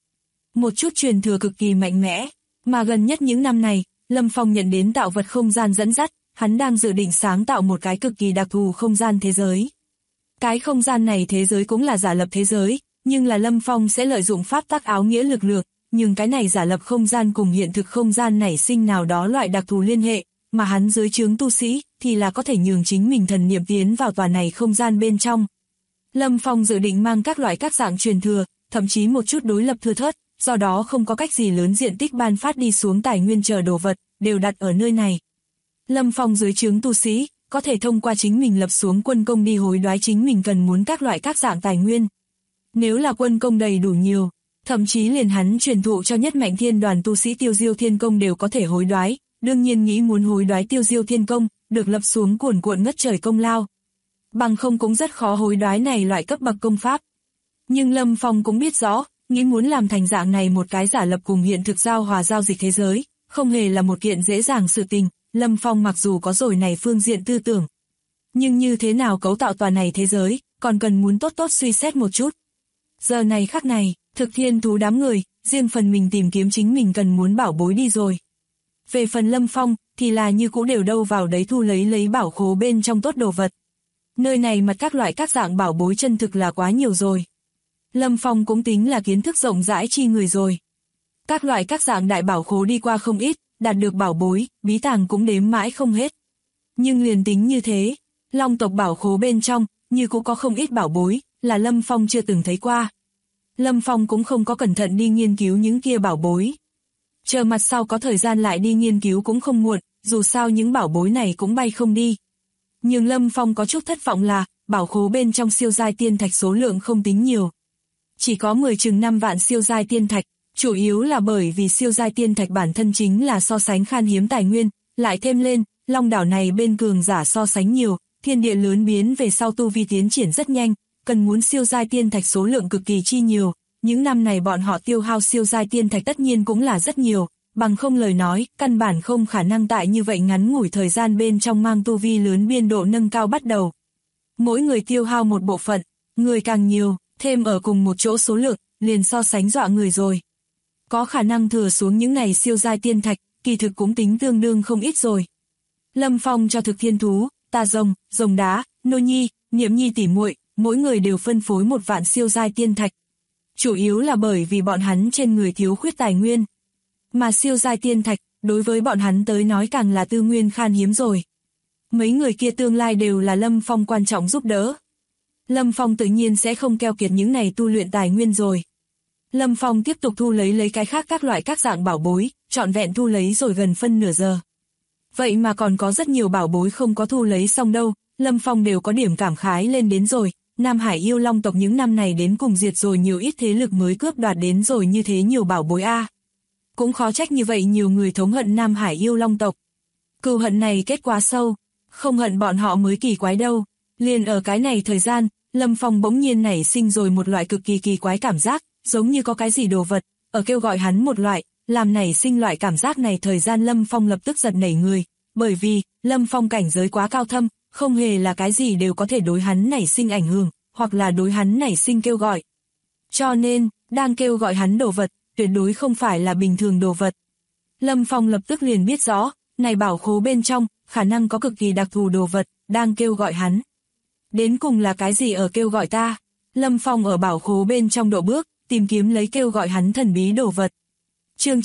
một chút truyền thừa cực kỳ mạnh mẽ. Mà gần nhất những năm này, Lâm Phong nhận đến tạo vật không gian dẫn dắt, hắn đang dự định sáng tạo một cái cực kỳ đặc thù không gian thế giới. Cái không gian này thế giới cũng là giả lập thế giới, nhưng là Lâm Phong sẽ lợi dụng pháp tắc áo nghĩa lực lượng, nhưng cái này giả lập không gian cùng hiện thực không gian nảy sinh nào đó loại đặc thù liên hệ, mà hắn dưới trướng tu sĩ thì là có thể nhường chính mình thần niệm tiến vào tòa này không gian bên trong. Lâm Phong dự định mang các loại các dạng truyền thừa, thậm chí một chút đối lập thưa thớt, do đó không có cách gì lớn diện tích ban phát đi xuống tài nguyên chờ đồ vật, đều đặt ở nơi này. Lâm Phong dưới trướng tu sĩ, có thể thông qua chính mình lập xuống quân công đi hối đoái chính mình cần muốn các loại các dạng tài nguyên. Nếu là quân công đầy đủ nhiều, thậm chí liền hắn truyền thụ cho nhất mạnh thiên đoàn tu sĩ Tiêu Diêu Thiên Công đều có thể hối đoái, đương nhiên nghĩ muốn hối đoái Tiêu Diêu Thiên Công, được lập xuống cuồn cuộn ngất trời công lao. Bằng không cũng rất khó hối đoái này loại cấp bậc công pháp. Nhưng Lâm Phong cũng biết rõ, nghĩ muốn làm thành dạng này một cái giả lập cùng hiện thực giao hòa giao dịch thế giới, không hề là một kiện dễ dàng sự tình. Lâm Phong mặc dù có rồi này phương diện tư tưởng, nhưng như thế nào cấu tạo tòa này thế giới, còn cần muốn tốt tốt suy xét một chút. Giờ này khắc này, Thực Thiên Thú đám người, riêng phần mình tìm kiếm chính mình cần muốn bảo bối đi rồi. Về phần Lâm Phong, thì là như cũ đều đâu vào đấy thu lấy bảo khố bên trong tốt đồ vật. Nơi này mặt các loại các dạng bảo bối chân thực là quá nhiều rồi. Lâm Phong cũng tính là kiến thức rộng rãi chi người rồi. Các loại các dạng đại bảo khố đi qua không ít, đạt được bảo bối, bí tàng cũng đếm mãi không hết. Nhưng liền tính như thế, Long tộc bảo khố bên trong, như cũng có không ít bảo bối, là Lâm Phong chưa từng thấy qua. Lâm Phong cũng không có cẩn thận đi nghiên cứu những kia bảo bối. Chờ mặt sau có thời gian lại đi nghiên cứu cũng không muộn, dù sao những bảo bối này cũng bay không đi. Nhưng Lâm Phong có chút thất vọng là, bảo khố bên trong siêu giai tiên thạch số lượng không tính nhiều. Chỉ có 10-5 vạn siêu giai tiên thạch, chủ yếu là bởi vì siêu giai tiên thạch bản thân chính là so sánh khan hiếm tài nguyên, lại thêm lên, Long đảo này bên cường giả so sánh nhiều, thiên địa lớn biến về sau tu vi tiến triển rất nhanh, cần muốn siêu giai tiên thạch số lượng cực kỳ chi nhiều, những năm này bọn họ tiêu hao siêu giai tiên thạch tất nhiên cũng là rất nhiều, bằng không lời nói, căn bản không khả năng tại như vậy ngắn ngủi thời gian bên trong mang tu vi lớn biên độ nâng cao bắt đầu. Mỗi người tiêu hao một bộ phận, người càng nhiều, thêm ở cùng một chỗ số lượng, liền so sánh dọa người rồi. Có khả năng thừa xuống những này siêu giai tiên thạch, kỳ thực cũng tính tương đương không ít rồi. Lâm Phong cho Thực Thiên Thú, Tà Rồng, Rồng Đá, Nô Nhi, Niệm Nhi tỉ muội, mỗi người đều phân phối 1 vạn siêu giai tiên thạch. Chủ yếu là bởi vì bọn hắn trên người thiếu khuyết tài nguyên. Mà siêu giai tiên thạch, đối với bọn hắn tới nói càng là tư nguyên khan hiếm rồi. Mấy người kia tương lai đều là Lâm Phong quan trọng giúp đỡ. Lâm Phong tự nhiên sẽ không keo kiệt những này tu luyện tài nguyên rồi. Lâm Phong tiếp tục thu lấy cái khác các loại các dạng bảo bối, trọn vẹn thu lấy rồi gần phân nửa giờ. Vậy mà còn có rất nhiều bảo bối không có thu lấy xong đâu, Lâm Phong đều có điểm cảm khái lên đến rồi. Nam Hải yêu Long tộc những năm này đến cùng diệt rồi nhiều ít thế lực mới cướp đoạt đến rồi như thế nhiều bảo bối a. Cũng khó trách như vậy nhiều người thống hận Nam Hải yêu Long tộc. Cừu hận này kết quá sâu, không hận bọn họ mới kỳ quái đâu. Liền ở cái này thời gian, Lâm Phong bỗng nhiên nảy sinh rồi một loại cực kỳ kỳ quái cảm giác, giống như có cái gì đồ vật, ở kêu gọi hắn một loại, làm nảy sinh loại cảm giác này thời gian Lâm Phong lập tức giật nảy người, bởi vì, Lâm Phong cảnh giới quá cao thâm, không hề là cái gì đều có thể đối hắn nảy sinh ảnh hưởng, hoặc là đối hắn nảy sinh kêu gọi. Cho nên, đang kêu gọi hắn đồ vật, tuyệt đối không phải là bình thường đồ vật. Lâm Phong lập tức liền biết rõ, này bảo khố bên trong, khả năng có cực kỳ đặc thù đồ vật, đang kêu gọi hắn. Đến cùng là cái gì ở kêu gọi ta? Lâm Phong ở bảo khố bên trong độ bước, tìm kiếm lấy kêu gọi hắn thần bí đồ vật. Chương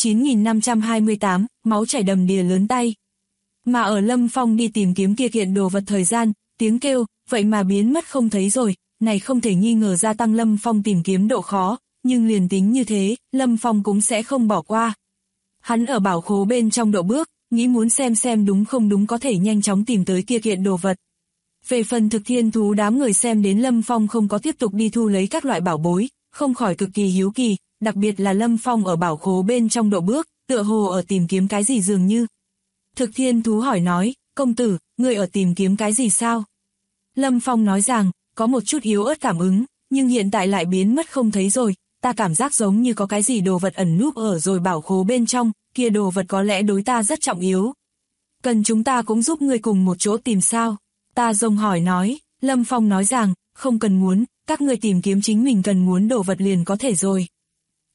9528, máu chảy đầm đìa lớn tay. Mà ở Lâm Phong đi tìm kiếm kia kiện đồ vật thời gian, tiếng kêu, vậy mà biến mất không thấy rồi, này không thể nghi ngờ gia tăng Lâm Phong tìm kiếm độ khó, nhưng liền tính như thế, Lâm Phong cũng sẽ không bỏ qua. Hắn ở bảo khố bên trong độ bước, nghĩ muốn xem đúng không đúng có thể nhanh chóng tìm tới kia kiện đồ vật. Về phần Thực Thiên Thú đám người xem đến Lâm Phong không có tiếp tục đi thu lấy các loại bảo bối, không khỏi cực kỳ hiếu kỳ, đặc biệt là Lâm Phong ở bảo khố bên trong độ bước, tựa hồ ở tìm kiếm cái gì dường như. Thực Thiên Thú hỏi nói, công tử, người ở tìm kiếm cái gì sao? Lâm Phong nói rằng, có một chút yếu ớt cảm ứng, nhưng hiện tại lại biến mất không thấy rồi, ta cảm giác giống như có cái gì đồ vật ẩn núp ở rồi bảo khố bên trong, kia đồ vật có lẽ đối ta rất trọng yếu. Cần chúng ta cũng giúp ngươi cùng một chỗ tìm sao? Ta Rồng hỏi nói, Lâm Phong nói rằng, không cần muốn, các ngươi tìm kiếm chính mình cần muốn đồ vật liền có thể rồi.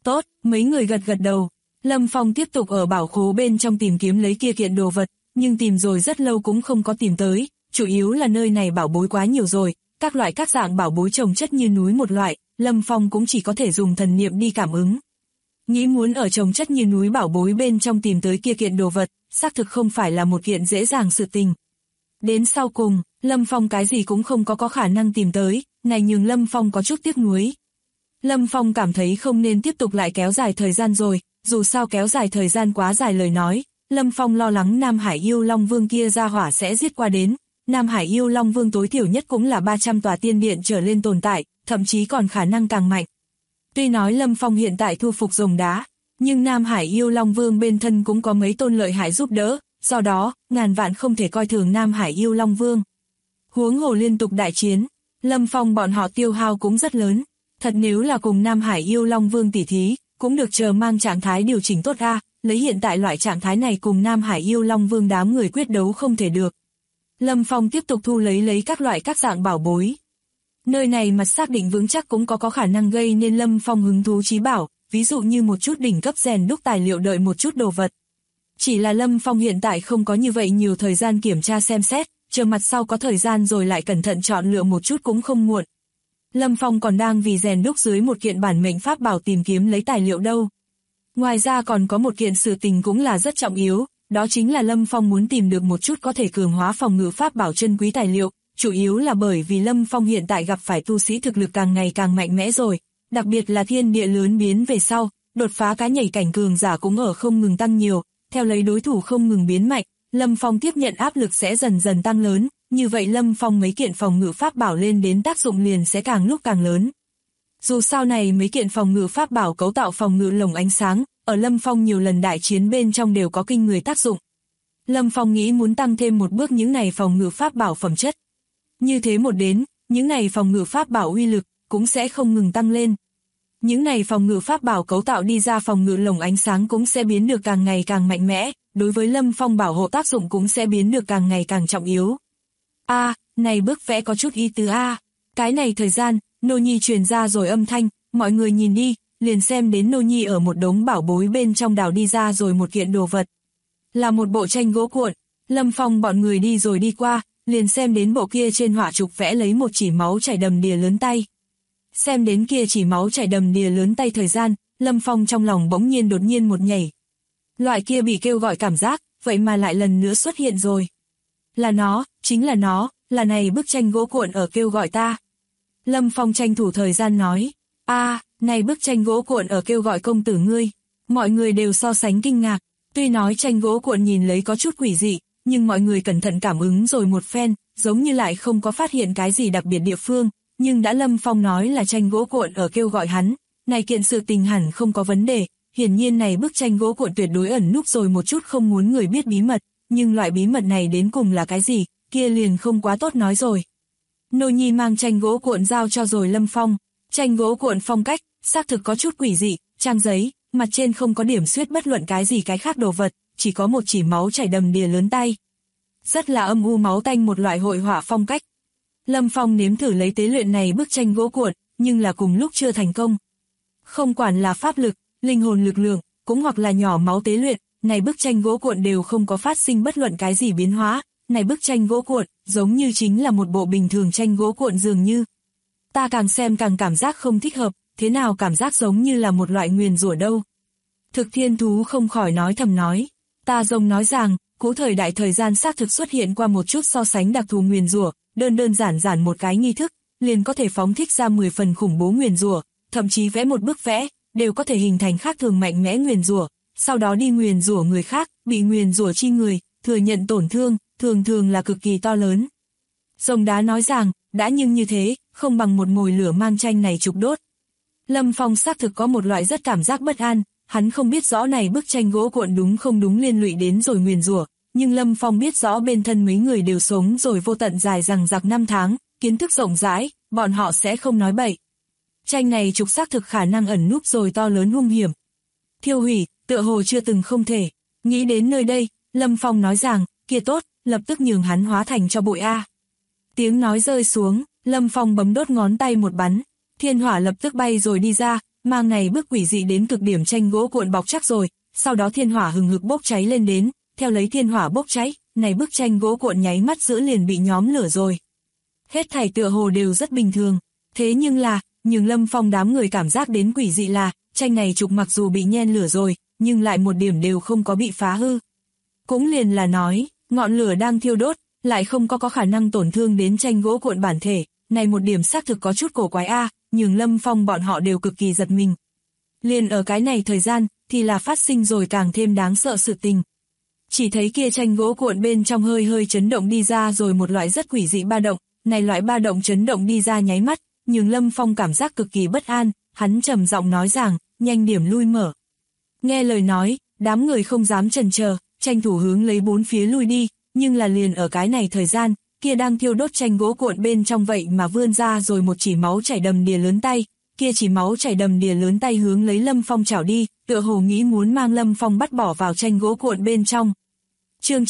Tốt, mấy người gật gật đầu. Lâm Phong tiếp tục ở bảo khố bên trong tìm kiếm lấy kia kiện đồ vật, nhưng tìm rồi rất lâu cũng không có tìm tới, chủ yếu là nơi này bảo bối quá nhiều rồi, các loại các dạng bảo bối chồng chất như núi một loại, Lâm Phong cũng chỉ có thể dùng thần niệm đi cảm ứng. Nghĩ muốn ở chồng chất như núi bảo bối bên trong tìm tới kia kiện đồ vật, xác thực không phải là một kiện dễ dàng sự tình. Đến sau cùng, Lâm Phong cái gì cũng không có khả năng tìm tới, này nhường Lâm Phong có chút tiếc nuối. Lâm Phong cảm thấy không nên tiếp tục lại kéo dài thời gian rồi, dù sao kéo dài thời gian quá dài lời nói, Lâm Phong lo lắng Nam Hải Yêu Long Vương kia ra hỏa sẽ giết qua đến. Nam Hải Yêu Long Vương tối thiểu nhất cũng là 300 tòa tiên điện trở lên tồn tại, thậm chí còn khả năng càng mạnh. Tuy nói Lâm Phong hiện tại thu phục rồng đá, nhưng Nam Hải Yêu Long Vương bên thân cũng có mấy tôn lợi hại giúp đỡ, do đó, ngàn vạn không thể coi thường Nam Hải Yêu Long Vương. Huống hồ liên tục đại chiến, Lâm Phong bọn họ tiêu hao cũng rất lớn, thật nếu là cùng Nam Hải Yêu Long Vương tỉ thí, cũng được chờ mang trạng thái điều chỉnh tốt ra, lấy hiện tại loại trạng thái này cùng Nam Hải Yêu Long Vương đám người quyết đấu không thể được. Lâm Phong tiếp tục thu lấy các loại các dạng bảo bối. Nơi này mặt xác định vững chắc cũng có khả năng gây nên Lâm Phong hứng thú trí bảo, ví dụ như một chút đỉnh cấp rèn đúc tài liệu đợi một chút đồ vật. Chỉ là Lâm Phong hiện tại không có như vậy nhiều thời gian kiểm tra xem xét, chờ mặt sau có thời gian rồi lại cẩn thận chọn lựa một chút cũng không muộn. Lâm Phong còn đang vì rèn đúc dưới một kiện bản mệnh pháp bảo tìm kiếm lấy tài liệu đâu. Ngoài ra còn có một kiện sự tình cũng là rất trọng yếu, đó chính là Lâm Phong muốn tìm được một chút có thể cường hóa phòng ngự pháp bảo chân quý tài liệu, chủ yếu là bởi vì Lâm Phong hiện tại gặp phải tu sĩ thực lực càng ngày càng mạnh mẽ rồi, đặc biệt là thiên địa lớn biến về sau, đột phá cái nhảy cảnh cường giả cũng ở không ngừng tăng nhiều, theo lấy đối thủ không ngừng biến mạnh, Lâm Phong tiếp nhận áp lực sẽ dần dần tăng lớn, như vậy Lâm Phong mấy kiện phòng ngự pháp bảo lên đến tác dụng liền sẽ càng lúc càng lớn. Dù sao này mấy kiện phòng ngự pháp bảo cấu tạo phòng ngự lồng ánh sáng, ở Lâm Phong nhiều lần đại chiến bên trong đều có kinh người tác dụng. Lâm Phong nghĩ muốn tăng thêm một bước những này phòng ngự pháp bảo phẩm chất. Như thế một đến, những này phòng ngự pháp bảo uy lực cũng sẽ không ngừng tăng lên. Những này phòng ngự pháp bảo cấu tạo đi ra phòng ngự lồng ánh sáng cũng sẽ biến được càng ngày càng mạnh mẽ, đối với Lâm Phong bảo hộ tác dụng cũng sẽ biến được càng ngày càng trọng yếu. Này bức vẽ có chút ý tứ Cái này thời gian, Nô Nhi truyền ra rồi âm thanh, mọi người nhìn đi, liền xem đến Nô Nhi ở một đống bảo bối bên trong đào đi ra rồi một kiện đồ vật. Là một bộ tranh gỗ cuộn, Lâm Phong bọn người đi rồi đi qua, liền xem đến bộ kia trên họa trục vẽ lấy một chỉ máu chảy đầm đìa lớn tay. Xem đến kia chỉ máu chảy đầm đìa lớn tay thời gian, Lâm Phong trong lòng bỗng nhiên đột nhiên một nhảy. Loại kia bị kêu gọi cảm giác, vậy mà lại lần nữa xuất hiện rồi. Là nó, chính là nó, là này bức tranh gỗ cuộn ở kêu gọi ta. Lâm Phong tranh thủ thời gian nói, này bức tranh gỗ cuộn ở kêu gọi công tử ngươi. Mọi người đều so sánh kinh ngạc, tuy nói tranh gỗ cuộn nhìn lấy có chút quỷ dị, nhưng mọi người cẩn thận cảm ứng rồi một phen, giống như lại không có phát hiện cái gì đặc biệt địa phương, nhưng đã Lâm Phong nói là tranh gỗ cuộn ở kêu gọi hắn, này kiện sự tình hẳn không có vấn đề, hiển nhiên này bức tranh gỗ cuộn tuyệt đối ẩn núp rồi một chút không muốn người biết bí mật, nhưng loại bí mật này đến cùng là cái gì, kia liền không quá tốt nói rồi. Nô Nhi mang tranh gỗ cuộn giao cho rồi Lâm Phong, tranh gỗ cuộn phong cách, xác thực có chút quỷ dị, trang giấy, mặt trên không có điểm xuyết bất luận cái gì cái khác đồ vật, chỉ có một chỉ máu chảy đầm đìa lớn tay. Rất là âm u máu tanh một loại hội họa phong cách. Lâm Phong nếm thử lấy tế luyện này bức tranh gỗ cuộn, nhưng là cùng lúc chưa thành công. Không quản là pháp lực, linh hồn lực lượng, cũng hoặc là nhỏ máu tế luyện, này bức tranh gỗ cuộn đều không có phát sinh bất luận cái gì biến hóa, này bức tranh gỗ cuộn, giống như chính là một bộ bình thường tranh gỗ cuộn dường như. Ta càng xem càng cảm giác không thích hợp, thế nào cảm giác giống như là một loại nguyền rủa đâu. Thực Thiên Thú không khỏi nói thầm nói, ta rồng nói rằng, cũ thời đại thời gian xác thực xuất hiện qua một chút so sánh đặc thù nguyền rủa, đơn giản một cái nghi thức, liền có thể phóng thích ra 10 phần khủng bố nguyền rủa, thậm chí vẽ một bức vẽ, đều có thể hình thành khác thường mạnh mẽ nguyền rủa, sau đó đi nguyền rủa người khác, bị nguyền rủa chi người, thừa nhận tổn thương, thường là cực kỳ to lớn. Rồng đá nói rằng, đã nhưng như thế, không bằng một mồi lửa mang tranh này trục đốt. Lâm Phong xác thực có một loại rất cảm giác bất an, hắn không biết rõ này bức tranh gỗ cuộn đúng không đúng liên lụy đến rồi nguyền rủa, nhưng Lâm Phong biết rõ bên thân mấy người đều sống rồi vô tận dài rằng giặc 5 tháng, kiến thức rộng rãi, bọn họ sẽ không nói bậy. Tranh này trục xác thực khả năng ẩn núp rồi to lớn hung hiểm. Thiêu hủy, tựa hồ chưa từng không thể. Nghĩ đến nơi đây, Lâm Phong nói rằng, kia tốt, lập tức nhường hắn hóa thành cho bụi Tiếng nói rơi xuống, Lâm Phong bấm đốt ngón tay một bắn, thiên hỏa lập tức bay rồi đi ra, mang này bức quỷ dị đến cực điểm tranh gỗ cuộn bọc chắc rồi, sau đó thiên hỏa hừng hực bốc cháy lên đến, theo lấy thiên hỏa bốc cháy, này bức tranh gỗ cuộn nháy mắt giữa liền bị nhóm lửa rồi. Hết thảy tựa hồ đều rất bình thường, thế nhưng Lâm Phong đám người cảm giác đến quỷ dị là, tranh này trục mặc dù bị nhen lửa rồi, nhưng lại một điểm đều không có bị phá hư. Cũng liền là nói, ngọn lửa đang thiêu đốt, lại không có khả năng tổn thương đến tranh gỗ cuộn bản thể, này một điểm xác thực có chút cổ quái nhưng Lâm Phong bọn họ đều cực kỳ giật mình. Liền ở cái này thời gian, thì là phát sinh rồi càng thêm đáng sợ sự tình. Chỉ thấy kia tranh gỗ cuộn bên trong hơi hơi chấn động đi ra rồi một loại rất quỷ dị ba động, này loại ba động chấn động đi ra nháy mắt, nhưng Lâm Phong cảm giác cực kỳ bất an, hắn trầm giọng nói rằng, nhanh điểm lui mở. Nghe lời nói, đám người không dám chần chờ, tranh thủ hướng lấy bốn phía lui đi, nhưng là liền ở cái này thời gian, kia đang thiêu đốt tranh gỗ cuộn bên trong vậy mà vươn ra rồi một chỉ máu chảy đầm đìa lớn tay, kia chỉ máu chảy đầm đìa lớn tay hướng lấy Lâm Phong chảo đi, tựa hồ nghĩ muốn mang Lâm Phong bắt bỏ vào tranh gỗ cuộn bên trong. Chương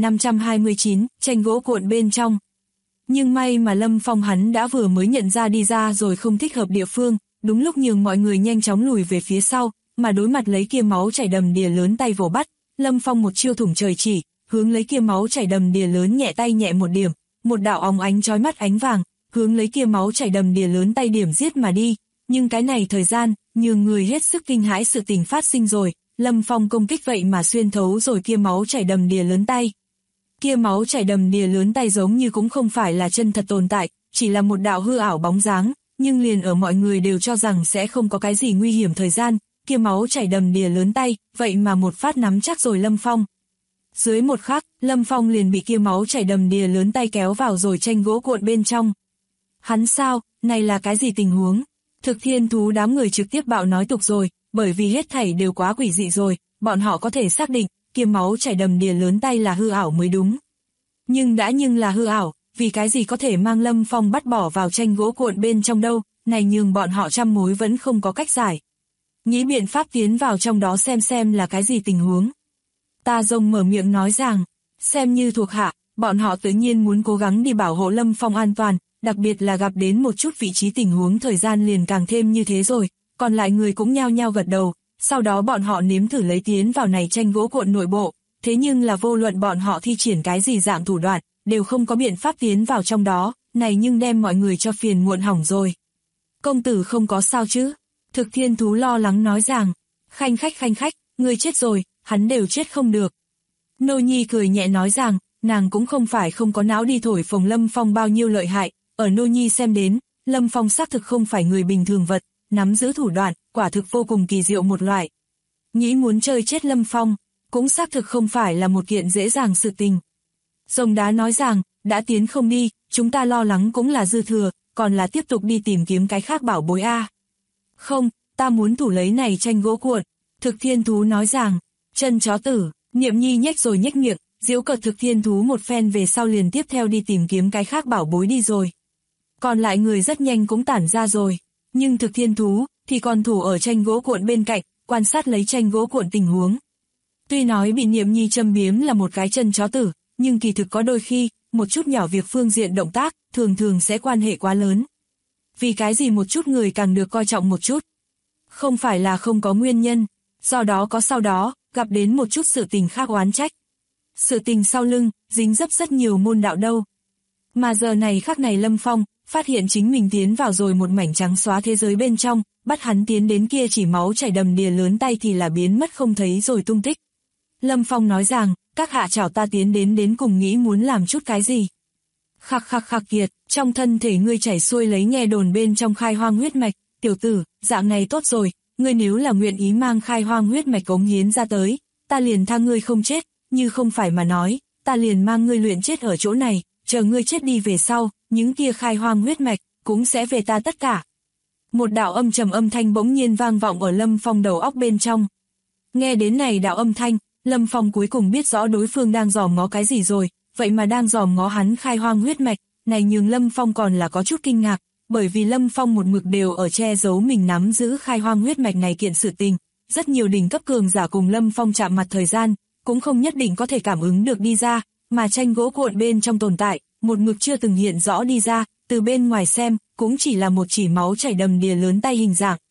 9529, tranh gỗ cuộn bên trong. Nhưng may mà Lâm Phong hắn đã vừa mới nhận ra đi ra rồi không thích hợp địa phương, đúng lúc nhường mọi người nhanh chóng lùi về phía sau, mà đối mặt lấy kia máu chảy đầm đìa lớn tay vồ bắt, Lâm Phong một chiêu thủng trời chỉ, hướng lấy kia máu chảy đầm đìa lớn nhẹ tay nhẹ một điểm, một đạo óng ánh chói mắt ánh vàng, hướng lấy kia máu chảy đầm đìa lớn tay điểm giết mà đi, nhưng cái này thời gian, nhường người hết sức kinh hãi sự tình phát sinh rồi, Lâm Phong công kích vậy mà xuyên thấu rồi kia máu chảy đầm đìa lớn tay. Kia máu chảy đầm đìa lớn tay giống như cũng không phải là chân thật tồn tại, chỉ là một đạo hư ảo bóng dáng, nhưng liền ở mọi người đều cho rằng sẽ không có cái gì nguy hiểm thời gian, kia máu chảy đầm đìa lớn tay, vậy mà một phát nắm chắc rồi Lâm Phong. Dưới một khắc, Lâm Phong liền bị kia máu chảy đầm đìa lớn tay kéo vào rồi tranh gỗ cuộn bên trong. Hắn sao, này là cái gì tình huống? Thực thiên thú đám người trực tiếp bạo nói tục rồi, bởi vì hết thảy đều quá quỷ dị rồi, bọn họ có thể xác định, kia máu chảy đầm đìa lớn tay là hư ảo mới đúng. Nhưng là hư ảo, vì cái gì có thể mang Lâm Phong bắt bỏ vào tranh gỗ cuộn bên trong đâu, này nhường bọn họ trăm mối vẫn không có cách giải. Nghĩ biện pháp tiến vào trong đó xem là cái gì tình huống. Ta rồng mở miệng nói rằng, xem như thuộc hạ, bọn họ tự nhiên muốn cố gắng đi bảo hộ Lâm Phong an toàn, đặc biệt là gặp đến một chút vị trí tình huống thời gian liền càng thêm như thế rồi, còn lại người cũng nhao nhao gật đầu, sau đó bọn họ nếm thử lấy tiến vào này tranh gỗ cuộn nội bộ, thế nhưng là vô luận bọn họ thi triển cái gì dạng thủ đoạn, đều không có biện pháp tiến vào trong đó, này nhưng đem mọi người cho phiền muộn hỏng rồi. Công tử không có sao chứ? Thực thiên thú lo lắng nói rằng, khanh khách, ngươi chết rồi, hắn đều chết không được. Nô Nhi cười nhẹ nói rằng, nàng cũng không phải không có não đi thổi phồng Lâm Phong bao nhiêu lợi hại, ở Nô Nhi xem đến, Lâm Phong xác thực không phải người bình thường vật, nắm giữ thủ đoạn, quả thực vô cùng kỳ diệu một loại. Nghĩ muốn chơi chết Lâm Phong, cũng xác thực không phải là một kiện dễ dàng sự tình. Rồng đá nói rằng, đã tiến không đi, chúng ta lo lắng cũng là dư thừa, còn là tiếp tục đi tìm kiếm cái khác bảo bối Không, ta muốn thủ lấy này tranh gỗ cuộn. Thực thiên thú nói rằng, chân chó tử, Niệm Nhi nhếch rồi nhếch miệng, giễu cợt thực thiên thú một phen về sau liền tiếp theo đi tìm kiếm cái khác bảo bối đi rồi. Còn lại người rất nhanh cũng tản ra rồi, nhưng thực thiên thú thì còn thủ ở tranh gỗ cuộn bên cạnh, quan sát lấy tranh gỗ cuộn tình huống. Tuy nói bị Niệm Nhi châm biếm là một cái chân chó tử, nhưng kỳ thực có đôi khi, một chút nhỏ việc phương diện động tác, thường sẽ quan hệ quá lớn. Vì cái gì một chút người càng được coi trọng một chút? Không phải là không có nguyên nhân, do đó có sau đó, gặp đến một chút sự tình khác oán trách. Sự tình sau lưng, dính dấp rất nhiều môn đạo đâu. Mà giờ này khắc này Lâm Phong, phát hiện chính mình tiến vào rồi một mảnh trắng xóa thế giới bên trong, bắt hắn tiến đến kia chỉ máu chảy đầm đìa lớn tay thì là biến mất không thấy rồi tung tích. Lâm Phong nói rằng, các hạ chào ta tiến đến cùng nghĩ muốn làm chút cái gì. Khắc kiệt, trong thân thể ngươi chảy xuôi lấy nghe đồn bên trong khai hoang huyết mạch, tiểu tử, dạng này tốt rồi, ngươi nếu là nguyện ý mang khai hoang huyết mạch cống hiến ra tới, ta liền tha ngươi không chết, như không phải mà nói, ta liền mang ngươi luyện chết ở chỗ này, chờ ngươi chết đi về sau, những kia khai hoang huyết mạch, cũng sẽ về ta tất cả. Một đạo âm trầm âm thanh bỗng nhiên vang vọng ở Lâm Phong đầu óc bên trong. Nghe đến này đạo âm thanh, Lâm Phong cuối cùng biết rõ đối phương đang dòm ngó cái gì rồi, vậy mà đang dòm ngó hắn khai hoang huyết mạch, này nhường Lâm Phong còn là có chút kinh ngạc, bởi vì Lâm Phong một mực đều ở che giấu mình nắm giữ khai hoang huyết mạch này kiện sự tình, rất nhiều đỉnh cấp cường giả cùng Lâm Phong chạm mặt thời gian, cũng không nhất định có thể cảm ứng được đi ra, mà tranh gỗ cuộn bên trong tồn tại, một mực chưa từng hiện rõ đi ra, từ bên ngoài xem, cũng chỉ là một chỉ máu chảy đầm đìa lớn tay hình dạng.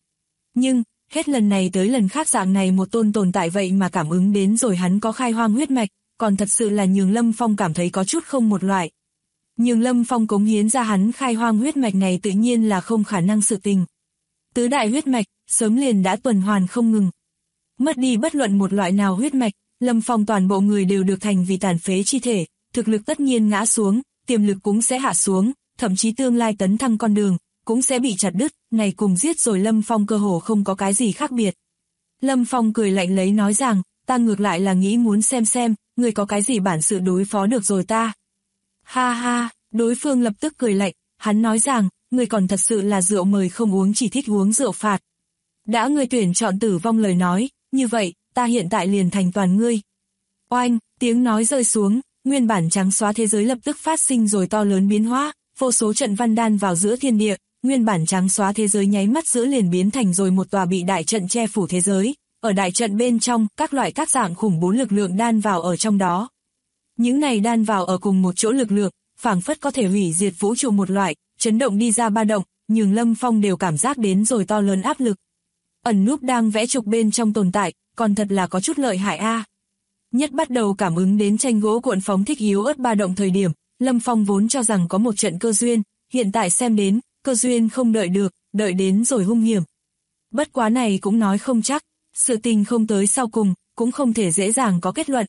Nhưng, hết lần này tới lần khác dạng này một tồn tại vậy mà cảm ứng đến rồi hắn có khai hoang huyết mạch, còn thật sự là nhường Lâm Phong cảm thấy có chút không một loại. Nhưng Lâm Phong cống hiến ra hắn khai hoang huyết mạch này tự nhiên là không khả năng sự tình. Tứ đại huyết mạch, sớm liền đã tuần hoàn không ngừng. Mất đi bất luận một loại nào huyết mạch, Lâm Phong toàn bộ người đều được thành vì tàn phế chi thể, thực lực tất nhiên ngã xuống, tiềm lực cũng sẽ hạ xuống, thậm chí tương lai tấn thăng con đường, cũng sẽ bị chặt đứt, này cùng giết rồi Lâm Phong cơ hồ không có cái gì khác biệt. Lâm Phong cười lạnh lấy nói rằng, ta ngược lại là nghĩ muốn xem, người có cái gì bản sự đối phó được rồi ta. Ha ha, đối phương lập tức cười lạnh, hắn nói rằng, người còn thật sự là rượu mời không uống chỉ thích uống rượu phạt. Đã người tuyển chọn tử vong lời nói, như vậy, ta hiện tại liền thành toàn ngươi. Oanh, tiếng nói rơi xuống, nguyên bản trắng xóa thế giới lập tức phát sinh rồi to lớn biến hóa, vô số trận văn đan vào giữa thiên địa, nguyên bản trắng xóa thế giới nháy mắt giữa liền biến thành rồi một tòa bị đại trận che phủ thế giới. Ở đại trận bên trong, các loại các dạng khủng bố lực lượng đan vào ở trong đó. Những này đan vào ở cùng một chỗ lực lượng, phảng phất có thể hủy diệt vũ trụ một loại, chấn động đi ra ba động, nhường Lâm Phong đều cảm giác đến rồi to lớn áp lực. Ẩn núp đang vẽ trục bên trong tồn tại, còn thật là có chút lợi hại a. Nhất bắt đầu cảm ứng đến tranh gỗ cuộn phóng thích yếu ớt ba động thời điểm, Lâm Phong vốn cho rằng có một trận cơ duyên, hiện tại xem đến, cơ duyên không đợi được, đợi đến rồi hung hiểm. Bất quá này cũng nói không chắc, sự tình không tới sau cùng, cũng không thể dễ dàng có kết luận.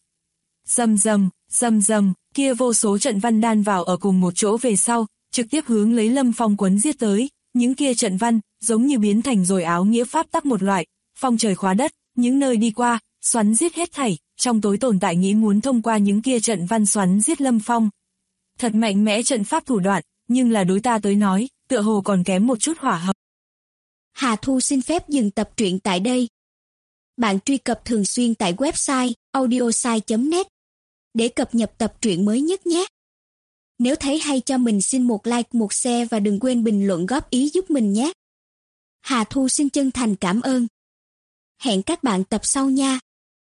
Rầm rầm, kia vô số trận văn đan vào ở cùng một chỗ về sau, trực tiếp hướng lấy Lâm Phong quấn giết tới, những kia trận văn, giống như biến thành rồi áo nghĩa pháp tắc một loại, phong trời khóa đất, những nơi đi qua, xoắn giết hết thảy, trong tối tồn tại nghĩ muốn thông qua những kia trận văn xoắn giết Lâm Phong. Thật mạnh mẽ trận pháp thủ đoạn, nhưng là đối ta tới nói, tựa hồ còn kém một chút hỏa hợp. Hà Thu xin phép dừng tập truyện tại đây. Bạn truy cập thường xuyên tại website audiosai.net để cập nhật tập truyện mới nhất nhé. Nếu thấy hay cho mình xin một like, một share và đừng quên bình luận góp ý giúp mình nhé. Hà Thu xin chân thành cảm ơn. Hẹn các bạn tập sau nha.